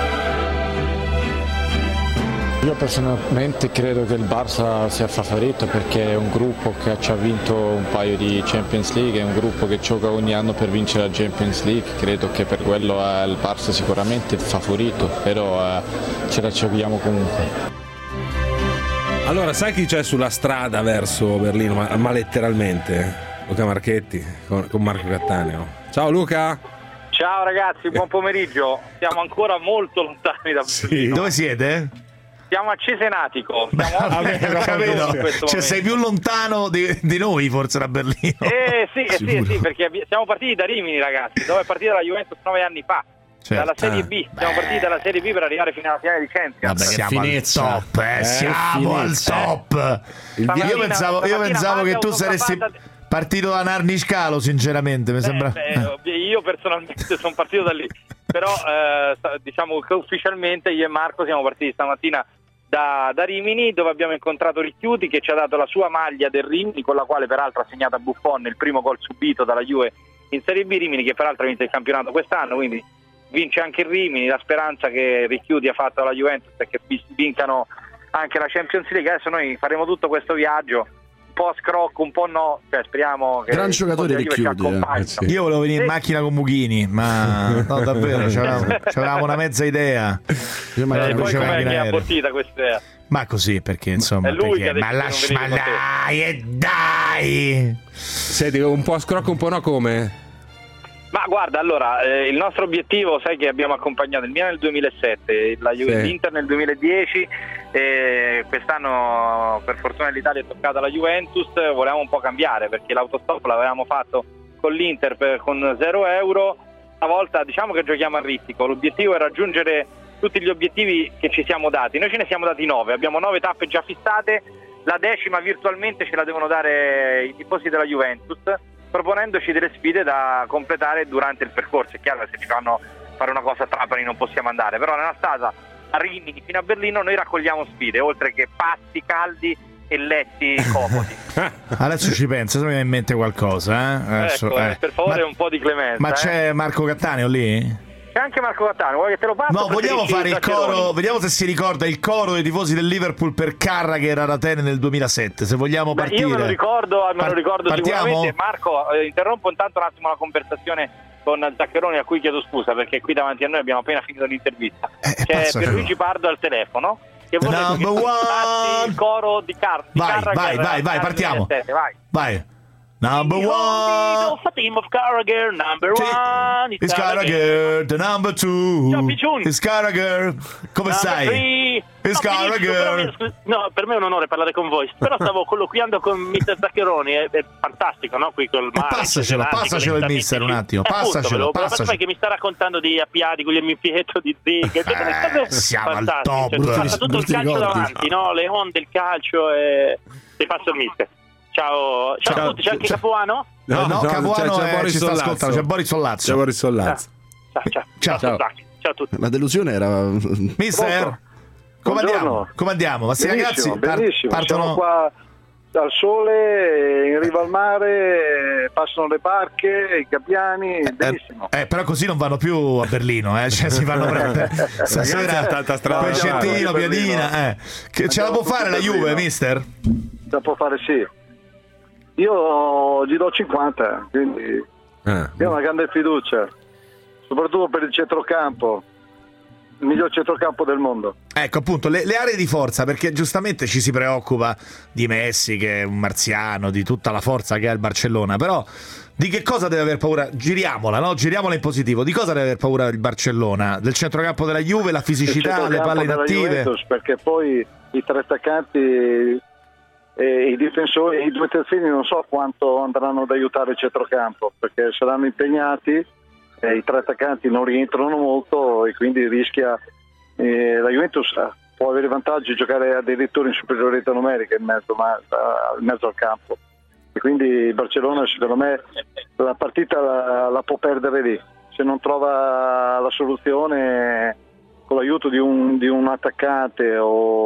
Io personalmente credo che il Barça sia favorito, perché è un gruppo che ci ha vinto un paio di Champions League, è un gruppo che gioca ogni anno per vincere la Champions League. Credo che per quello il Barça sicuramente è favorito, però eh, ce la giochiamo comunque. Allora, sai chi c'è sulla strada verso Berlino, ma, ma letteralmente? Luca Marchetti con, con Marco Cattaneo. Ciao Luca! Ciao ragazzi, buon pomeriggio. Siamo ancora molto lontani da Berlino. Sì. Dove siete? Siamo a Cesenatico. Siamo Vabbè, capito. Cioè, sei più lontano di, di noi forse da Berlino. Eh sì, eh, sì, sì, perché siamo partiti da Rimini, ragazzi, dove è partita la Juventus nove anni fa. Certo. Dalla Serie B, siamo Beh. partiti dalla Serie B per arrivare fino alla finale di Champions. Vabbè, siamo finezza. al top, eh, Eh, siamo finezza. al top. Stamattina- io pensavo, io stamattina pensavo che Maglia tu saresti autografata- partito da Narniscalo, sinceramente, mi Eh, sembra. beh, io personalmente sono partito da lì, però eh, diciamo che ufficialmente io e Marco siamo partiti stamattina da, da Rimini, dove abbiamo incontrato Ricchiuti, che ci ha dato la sua maglia del Rimini, con la quale peraltro ha segnato a Buffon il primo gol subito dalla Juve in Serie B. Rimini che peraltro ha vinto il campionato quest'anno, quindi vince anche il Rimini. La speranza che Ricchiuti ha fatto alla Juventus è che vincano anche la Champions League. Adesso noi faremo tutto questo viaggio, un po' a scrocco, un po' no, cioè speriamo che gran giocatore di Ricchiuti, eh. sì. Io volevo venire in macchina con Mughini, ma no, davvero, c'avevamo, c'avevamo una mezza idea. Io Eh, magari poi facevo com'è anche che in ha aereo. bottita questa idea? Ma così, perché insomma, È lui perché- che ha detto ma che non lascia, venivi ma con te. dai, e dai. Senti, un po' a scrocco, un po' no, come? Ma guarda, allora, eh, il nostro obiettivo, sai che abbiamo accompagnato il Milan nel duemilasette, la Juve, Sì. l'Inter nel duemiladieci, e quest'anno per fortuna l'Italia è toccata alla Juventus. Volevamo un po' cambiare, perché l'autostop l'avevamo fatto con l'Inter per, con zero euro. Stavolta diciamo che giochiamo a ritmico, l'obiettivo è raggiungere tutti gli obiettivi che ci siamo dati. Noi ce ne siamo dati nove, abbiamo nove tappe già fissate, la decima virtualmente ce la devono dare i tifosi della Juventus, proponendoci delle sfide da completare durante il percorso. È chiaro che se ci fanno fare una cosa a Trapani non possiamo andare, però nella strada a Rimini fino a Berlino noi raccogliamo sfide, oltre che pasti caldi e letti comodi. Adesso ci penso, se mi viene in mente qualcosa. Eh? Adesso, ecco, eh. per favore, ma, un po' di clemenza. Ma eh? c'è Marco Cattaneo lì? C'è anche Marco Cattaneo, vuoi che te lo passo? No, vogliamo fare il coro, vediamo se si ricorda il coro dei tifosi del Liverpool per Carragher a Atene nel duemilasette, se vogliamo Beh, partire. io me lo ricordo, me Par- lo ricordo partiamo? sicuramente. Marco, eh, interrompo intanto un attimo la conversazione con Zaccheroni, a cui chiedo scusa perché qui davanti a noi abbiamo appena finito l'intervista. Eh, C'è Pierluigi Pardo al telefono che vuole che tu passi il coro di, Car- di Vai, Carragher. vai, vai, vai, partiamo. Vai. Vai. Number one, team of Carragher, number one, it's Carragher, the number two, it's Carragher, come stai? It's Carragher. No, per me è un onore parlare con voi, però stavo colloquiando con mister Zaccheroni, è, è fantastico, no? Qui col mare. Passacelo, passacelo il mister un attimo, passacelo, passacelo. Poi che mi sta raccontando di Appia, di Guglielmo Pietro, di Zig, eh, siamo al top. Cioè, passa tutto il calcio davanti, no? Le onde, il calcio e ti passo il mister. Ciao, ciao, ciao a tutti, c'è anche Capuano? No, no, no Capuano c'è, c'è eh, ci sta ascoltando, c'è Boris Sollazzo. C'è Boris Sollazzo. Ciao, ciao, ciao. ciao. Ciao a tutti. La delusione era... Mister, come andiamo? Come andiamo? Ma questi benissimo, ragazzi benissimo. Par- partono... Siamo qua al sole, in riva al mare, passano le barche, i gabbiani, benissimo. Eh, eh, però così non vanno più a Berlino, eh? Cioè si fanno prendere stasera Pescettino, Piadina, eh. Che ce la può fare la Juve, mister? La può fare, sì. Io gli do cinquanta, quindi eh. io ho una grande fiducia, soprattutto per il centrocampo, il miglior centrocampo del mondo. Ecco appunto le, le aree di forza, perché giustamente ci si preoccupa di Messi che è un marziano, di tutta la forza che ha il Barcellona, però di che cosa deve aver paura? Giriamola, no? Giriamola in positivo. Di cosa deve aver paura il Barcellona? Del centrocampo della Juve, la fisicità, le palle inattive? Juventus, perché poi i tre attaccanti e i difensori, i due terzini non so quanto andranno ad aiutare il centrocampo, perché saranno impegnati e i tre attaccanti non rientrano molto e quindi rischia eh, la Juventus può avere vantaggio di giocare addirittura in superiorità numerica in mezzo, ma, in mezzo al campo, e quindi il Barcellona secondo me la partita la, la può perdere lì se non trova la soluzione con l'aiuto di un, di un attaccante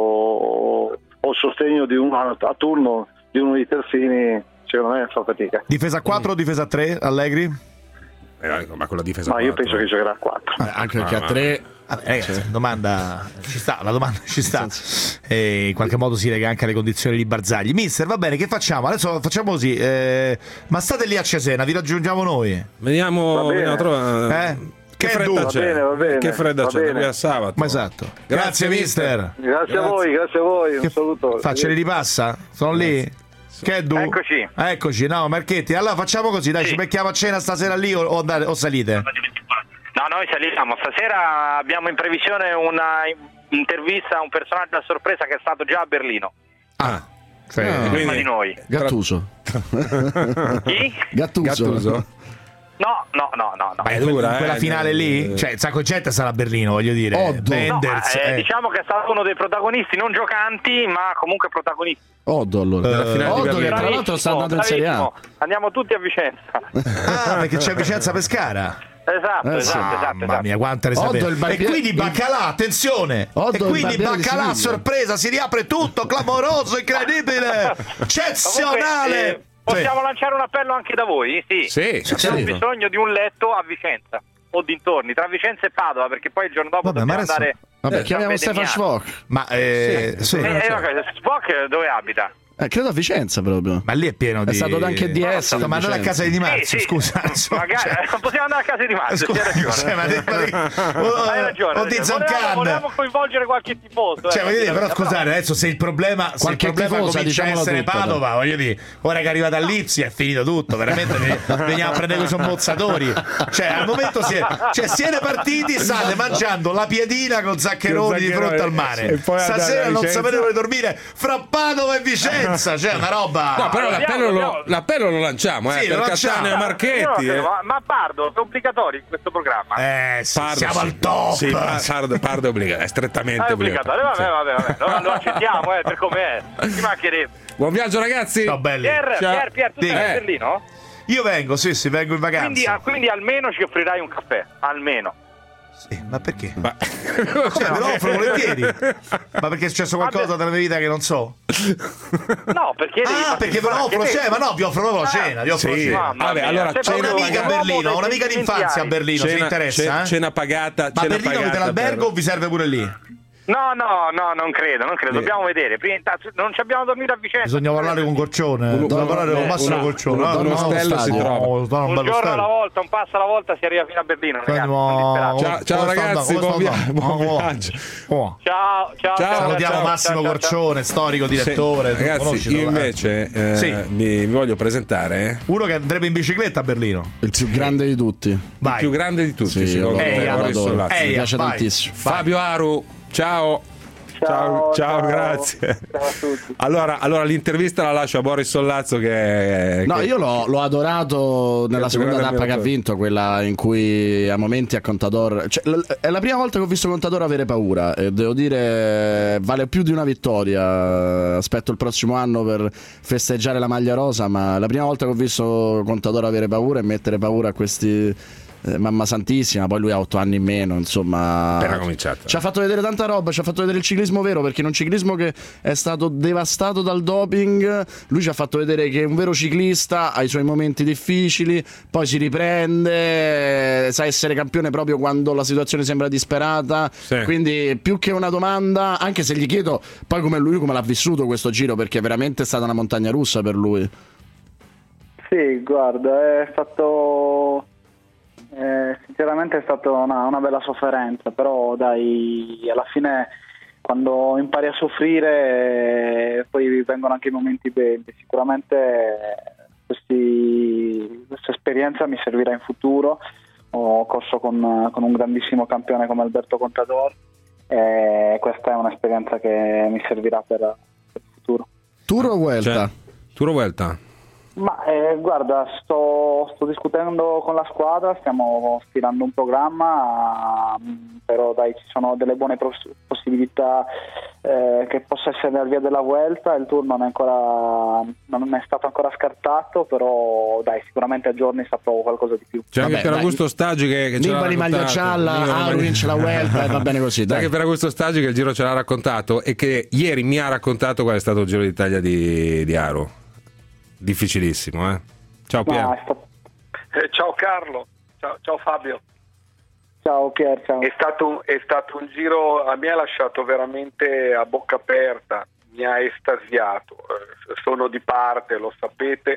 o o il sostegno di uno a turno di uno dei terzini. Secondo me fa fatica. Difesa quattro o difesa tre, Allegri? Eh, ma con la difesa ma io quattro. penso che giocherà a quattro, eh, anche perché ah, a tre eh, cioè. domanda ci sta, la domanda ci sta e in qualche modo si lega anche alle condizioni di Barzagli. Mister, va bene, che facciamo? Adesso facciamo così, eh, ma state lì a Cesena, vi raggiungiamo noi. Vediamo, vediamo trova... eh? Che fredda c'è? Bene, va bene, che fredda va c'è? bene. Qui a sabato. Ma esatto. Grazie, Grazie, mister. Grazie, Grazie. a voi, grazie a voi. Un che saluto. Faccia li ripassa? Sono lì? Che è du? Eccoci. Eccoci, no, Marchetti. Allora facciamo così, dai, sì. Ci becchiamo a cena stasera lì o, o, andare, o salite? No, noi saliamo. Stasera abbiamo in previsione una intervista a un personaggio a sorpresa che è stato già a Berlino. Ah, cioè, prima quindi... di noi. Gattuso. Chi? Gattuso. Gattuso? No, no, no, no, no. Ma è dura, in quella eh, finale eh, lì, cioè Sacco Gente sarà a Berlino, voglio dire. Oddo. Benders, No, ma, eh, eh. diciamo che è stato uno dei protagonisti, non giocanti, ma comunque protagonisti. Oddo allora. Nella finale di Oddo che Berlino. tra l'altro sta andando in Serie A. Bravissimo. Andiamo tutti a Vicenza. Ah, perché c'è Vicenza Pescara. Esatto, Eh, esatto, sì. esatto, Mamma esatto. mia, quante ne Oddo, sapete. il barbiere- E quindi Baccalà, attenzione. Oddo, e il quindi barbiere di Baccalà, Siviglia. sorpresa, si riapre tutto, clamoroso, incredibile, eccezionale. Comunque, eh, possiamo lanciare un appello anche da voi? Sì. Sì, Abbiamo sì. bisogno di un letto a Vicenza o dintorni, tra Vicenza e Padova, perché poi il giorno dopo Vabbè, ma dobbiamo adesso- andare. Vabbè, a chiamiamo Stefan Bedegnano. Schwock. Ma eh, sì. Eh, eh, ok, Spock dove abita? Eh, credo a Vicenza proprio. Ma lì è pieno di. È stato anche D S. Ma non è a casa di Di Marzio, Sì, sì. scusa. Magari Cioè- non possiamo andare a casa di Marzio, Scusa, hai ragione. cioè, ma- ma- ma- Hai ragione. o di volevamo, Zancan. volevamo coinvolgere qualche tifoso. Cioè, eh, voglio dire, però però- scusate, adesso se il problema, se il Qualche problema tifosa, comincia a diciamolo essere tutta, Padova, voglio dire, ora che è arrivata a Lipsia è finito tutto, veramente ve- veniamo a prendere quei sommozzatori. Cioè, al momento si è, cioè, siete partiti, state mangiando la piedina con Zaccheroni di Zaccheroni, fronte al mare. e poi andare Stasera a non Vicenza. sapete dove dormire fra Padova e Vicenza, cioè una roba. No, però l'appello Andiamo, lo, andiamo. l'appello lo lanciamo, eh, Sì, per lo lanciamo. Cattaneo e Marchetti. No, eh. ma, ma Pardo, è obbligatorio in questo programma. Eh, sì, Pardo, siamo sì. al top. Sì, Pardo, Pardo è obbligato, è strettamente Ah, è obbligatorio, vabbè, Sì. vabbè, vabbè. Lo, lo accettiamo, eh, per com'è. Ci mancherebbe. Buon viaggio, ragazzi. Ciao belli. Pier, Ciao. Pier, Pier, tu sei Dica. a Berlino? Io vengo, sì, sì, vengo in Quindi, vacanza. ah, quindi almeno ci offrirai un caffè, almeno. Sì, ma perché? Ma cioè, me lo offro volentieri. Ma perché è successo qualcosa nella mia vita che non so? No, perché devi Ah, perché ve lo offro cena, ma no, vi offro proprio la cena, vi offro Sì. cena. Vabbè, allora C'è un'amica a Berlino, ho un'amica d'infanzia a Berlino, se Cena- interessa, cena- eh? cena pagata, Ma a cena Berlino avete pagata l'albergo per- o vi serve pure lì? No, no, no, non credo, non credo, dobbiamo vedere. Prima, intanto, non ci abbiamo dormito a Vicenza. Bisogna parlare con Corcione, Uno- dobbiamo parlare con uno- Massimo uno- Corcione. uno- Ah, uno no, ostello si stadio. trova. No, sta un Un bello giorno ostello. alla volta, un passo alla volta si arriva fino a Berlino, ragazzi. Senti, non ma- disperate. Ciao, ciao Come sta ragazzi, andando? buon, Come sta via- andando? buon Oh. viaggio. Oh. Ciao, ciao, Ciao, Salutiamo ciao, Massimo ciao, ciao, Corcione, storico direttore. Sì, ragazzi, conosci, io no? invece eh, Sì. mi, vi voglio presentare Uno che andrebbe in bicicletta a Berlino. Il più grande di tutti. il Vai. più grande di tutti, Sì, secondo lo- me, Eia, Boris lo adoro. Sollazzo. Mi Eia, piace vai. tantissimo. Fabio Aru, ciao. Ciao, ciao, grazie. Ciao a tutti. Allora, allora l'intervista la lascio a Boris Sollazzo che... No, che- io l'ho, l'ho adorato nella Che seconda grande tappa che ha ammiratore. vinto, quella in cui a momenti a Contador, cioè, l- è la prima volta che ho visto Contador avere paura e devo dire vale più di una vittoria. Aspetto il prossimo anno per festeggiare la maglia rosa, ma la prima volta che ho visto Contador avere paura e mettere paura a questi eh, mamma santissima, poi lui ha otto anni in meno, insomma. Appena cominciato. Ci ha fatto vedere tanta roba, ci ha fatto vedere il ciclismo vero, perché in un ciclismo che è stato devastato dal doping, lui ci ha fatto vedere che un vero ciclista ha i suoi momenti difficili, poi si riprende, sa essere campione proprio quando la situazione sembra disperata. Sì. Quindi più che una domanda, anche se gli chiedo poi come lui come l'ha vissuto questo giro, perché veramente è stata una montagna russa per lui. Sì, guarda, è stato eh, sinceramente è stata una, una bella sofferenza, però dai, alla fine quando impari a soffrire eh, poi vengono anche i momenti belli. Sicuramente questi, questa esperienza mi servirà in futuro. Ho corso con, con un grandissimo campione come Alberto Contador e questa è un'esperienza che mi servirà per, per il futuro. Tour o Vuelta? Cioè, Tour o Vuelta? Ma eh, guarda, sto, sto discutendo con la squadra, stiamo stilando un programma, mh, però dai, ci sono delle buone pos- possibilità eh, che possa essere la via della Vuelta. Il Tour non è ancora non è stato ancora scartato, però dai, sicuramente a giorni saprò qualcosa di più. C'è anche Vabbè, per dai. Augusto Staggi che, che ce l'ha Nibali maglia raccontato. gialla, Nibali Aru maglia- vince la Vuelta e va bene così, C'è dai. anche per Augusto Staggi che il giro ce l'ha raccontato e che ieri mi ha raccontato qual è stato il Giro d'Italia di, di Aru. Difficilissimo, eh? Ciao Pier. Ma è stato- Eh, ciao Carlo, ciao, ciao Fabio. Ciao Pier, ciao. È stato, è stato un giro, a me ha lasciato veramente a bocca aperta, mi ha estasiato. Eh, sono di parte, lo sapete,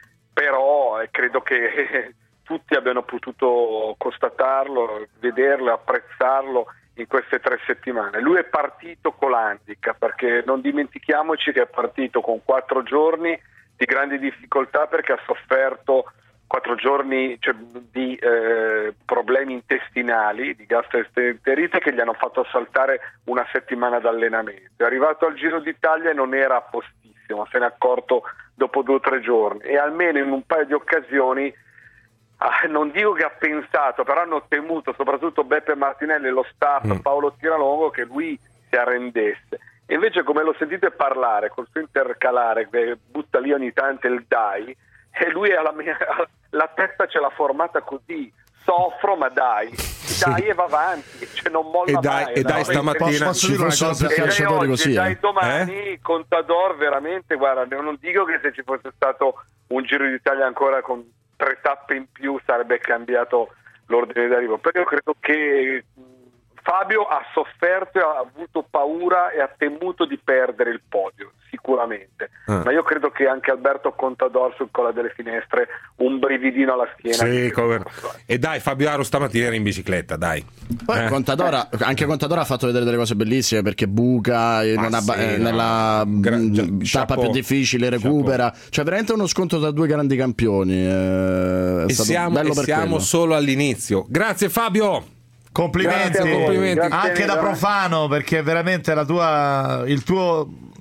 però eh, credo che tutti abbiano potuto constatarlo, vederlo, apprezzarlo in queste tre settimane. Lui è partito con l'handicap, perché non dimentichiamoci che è partito con quattro giorni di grandi difficoltà, perché ha sofferto quattro giorni cioè, di eh, problemi intestinali, di gastroenterite che gli hanno fatto saltare una settimana d'allenamento. È arrivato al Giro d'Italia e non era a postissimo, se ne è accorto dopo due o tre giorni e almeno in un paio di occasioni ah, non dico che ha pensato, però hanno temuto soprattutto Beppe Martinelli e lo staff, Mm. Paolo Tiralongo, che lui si arrendesse. E invece, come lo sentite parlare col suo intercalare che butta lì ogni tanto il dai, e lui alla mia, la testa ce l'ha formata così, soffro ma dai, dai e va avanti, cioè non molla E dai- mai. e dai no? stamattina- Posso dire una Ci cosa, E dai calciatori oggi, così, e dai eh? domani Contador veramente, guarda, non dico che se ci fosse stato un Giro d'Italia ancora con tre tappe in più sarebbe cambiato l'ordine d'arrivo, però io credo che Fabio ha sofferto e ha avuto paura e ha temuto di perdere il podio, sicuramente. Ah. Ma io credo che anche Alberto Contador sul Colla delle Finestre un brividino alla schiena. Sì, come no. E dai, Fabio Aru stamattina era in bicicletta, dai. Poi Eh. Contadora, anche Contadora ha fatto vedere delle cose bellissime, perché buca e Ma non ha- sì, eh, no. nella Gra- mh, gia- tappa chapeau. più difficile recupera, cioè veramente uno scontro tra due grandi campioni, eh, è E stato siamo, bello e per siamo quello. solo all'inizio. Grazie Fabio. Complimenti, Grazie a voi, complimenti. grazie anche da mille. profano, perché veramente la tua, il tuo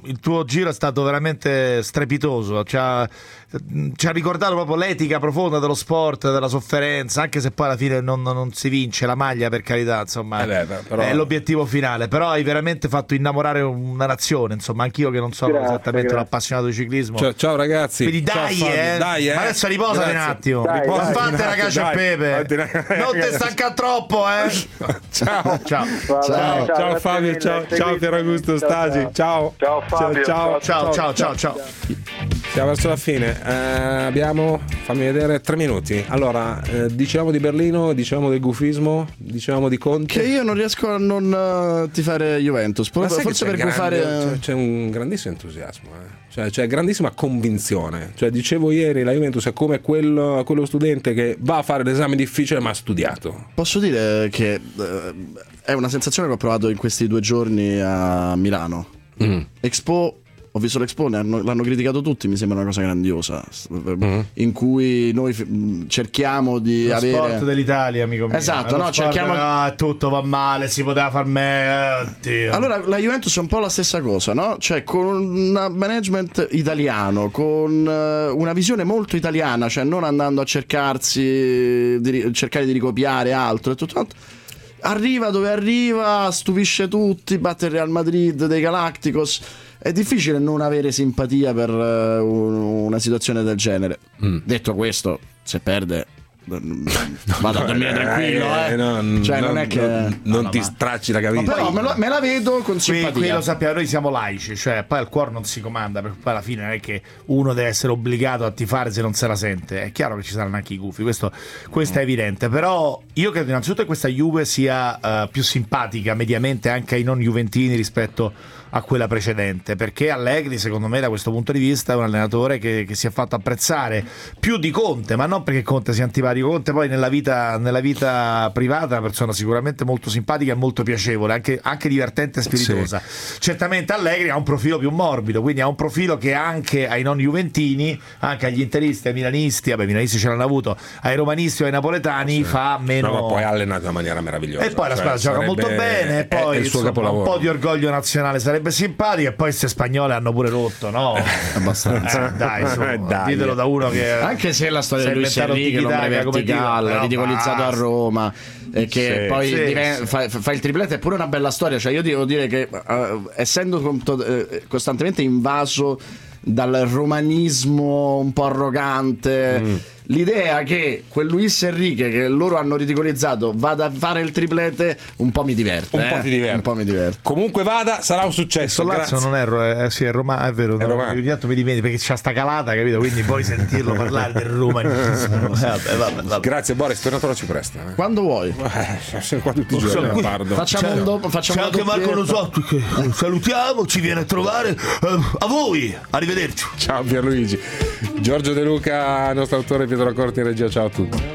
il tuo giro è stato veramente strepitoso, ci ha, ci ha ricordato proprio l'etica profonda dello sport, della sofferenza, anche se poi alla fine non, non si vince la maglia, per carità, insomma, eh beh, però... è l'obiettivo finale, però hai veramente fatto innamorare una nazione, insomma, anch'io che non sono grazie, esattamente grazie. un appassionato di ciclismo. Ciao, ciao ragazzi. Quindi dai, ciao, eh. dai, eh. adesso riposati un attimo, fate la cacio e pepe, non ti stanca troppo, eh. Ciao. Ciao. Ciao, ciao, ciao Fabio, ciao, ciao Pier Augusto Stasi, ciao. Ciao Fabio. Ciao, ciao, ciao, ciao, ciao. Siamo verso la fine. Eh, abbiamo, fammi vedere, tre minuti. Allora, eh, dicevamo di Berlino, dicevamo del gufismo, dicevamo di Conte. Che io non riesco a non uh, tifare Juventus. Ma forse per gufare. C'è, c'è un grandissimo entusiasmo, eh. Cioè, c'è grandissima convinzione. Cioè, dicevo ieri, la Juventus è come quello, quello studente che va a fare l'esame difficile ma ha studiato. Posso dire che uh, è una sensazione che ho provato in questi due giorni a Milano. Mm. Expo, ho visto l'Expo, l'hanno, l'hanno criticato tutti, mi sembra una cosa grandiosa, mm. in cui noi f- cerchiamo di lo avere lo sport dell'Italia, amico mio. Esatto, no, sport, cerchiamo no, tutto va male, si poteva far meglio. Eh, allora la Juventus è un po' la stessa cosa, no? Cioè con un management italiano, con uh, una visione molto italiana, cioè non andando a cercarsi di, cercare di ricopiare altro e tutto altro. Arriva dove arriva, stupisce tutti, batte il Real Madrid dei Galacticos. È difficile non avere simpatia per uh, una situazione del genere. Mm. Detto questo, se perde vado a dormire tranquillo, eh. eh no, cioè no, non è che non, non no, ti no, stracci la camicia. Ma però me, lo, me la vedo con simpatia. Qui, qui lo sappiamo, noi siamo laici, cioè poi al cuore non si comanda, perché poi alla fine non è che uno deve essere obbligato a tifare se non se la sente. È chiaro che ci saranno anche i gufi, questo, questo mm. è evidente, però io credo innanzitutto che questa Juve sia uh, più simpatica mediamente anche ai non juventini rispetto a quella precedente, perché Allegri secondo me da questo punto di vista è un allenatore che, che si è fatto apprezzare più di Conte, ma non perché Conte sia antipatico. Conte poi nella vita, nella vita privata è una persona sicuramente molto simpatica e molto piacevole, anche, anche divertente e spiritosa. Sì. Certamente Allegri ha un profilo più morbido, quindi ha un profilo che anche ai non juventini, anche agli interisti, ai milanisti, vabbè, i milanisti ce l'hanno avuto, ai romanisti o ai napoletani, sì, fa meno. No, ma poi ha allenato in una maniera meravigliosa, e poi la squadra cioè, gioca molto bene, e poi il suo insomma, un po' di orgoglio nazionale sarebbe simpatiche, e poi queste spagnole hanno pure rotto, no? Abbastanza. Eh, dai, insomma, dai, ditelo da uno che anche se la storia di Luis Enrique, l'ombre verticale, ridicolizzato a Roma, e che sì, poi sì, diven- sì. Fa, fa il triplete, è pure una bella storia. Cioè io devo dire che uh, essendo uh, costantemente invaso dal romanismo un po' arrogante, mm. l'idea che quel Luis Enrique che loro hanno ridicolizzato vada a fare il triplete un po' mi diverte, un, eh? po, ti diverte. un po' mi diverte. Comunque vada, sarà un successo. Lazio non è, eh, sì, è Roma, è vero, è no, mi dimentico perché c'ha sta calata, capito? Quindi poi sentirlo parlare del romanismo. vabbè, vabbè, vabbè. Grazie Boris, tornatelo ci presta. Eh. Quando vuoi. Eh, qua tutti i giorni, facciamo un dopo, facciamo c'è anche Marco Losotti che salutiamo, ci viene a trovare. Uh, a voi, arrivederci. Ciao Pierluigi. Giorgio De Luca, nostro autore, Pietro Corti in regia, ciao a tutti.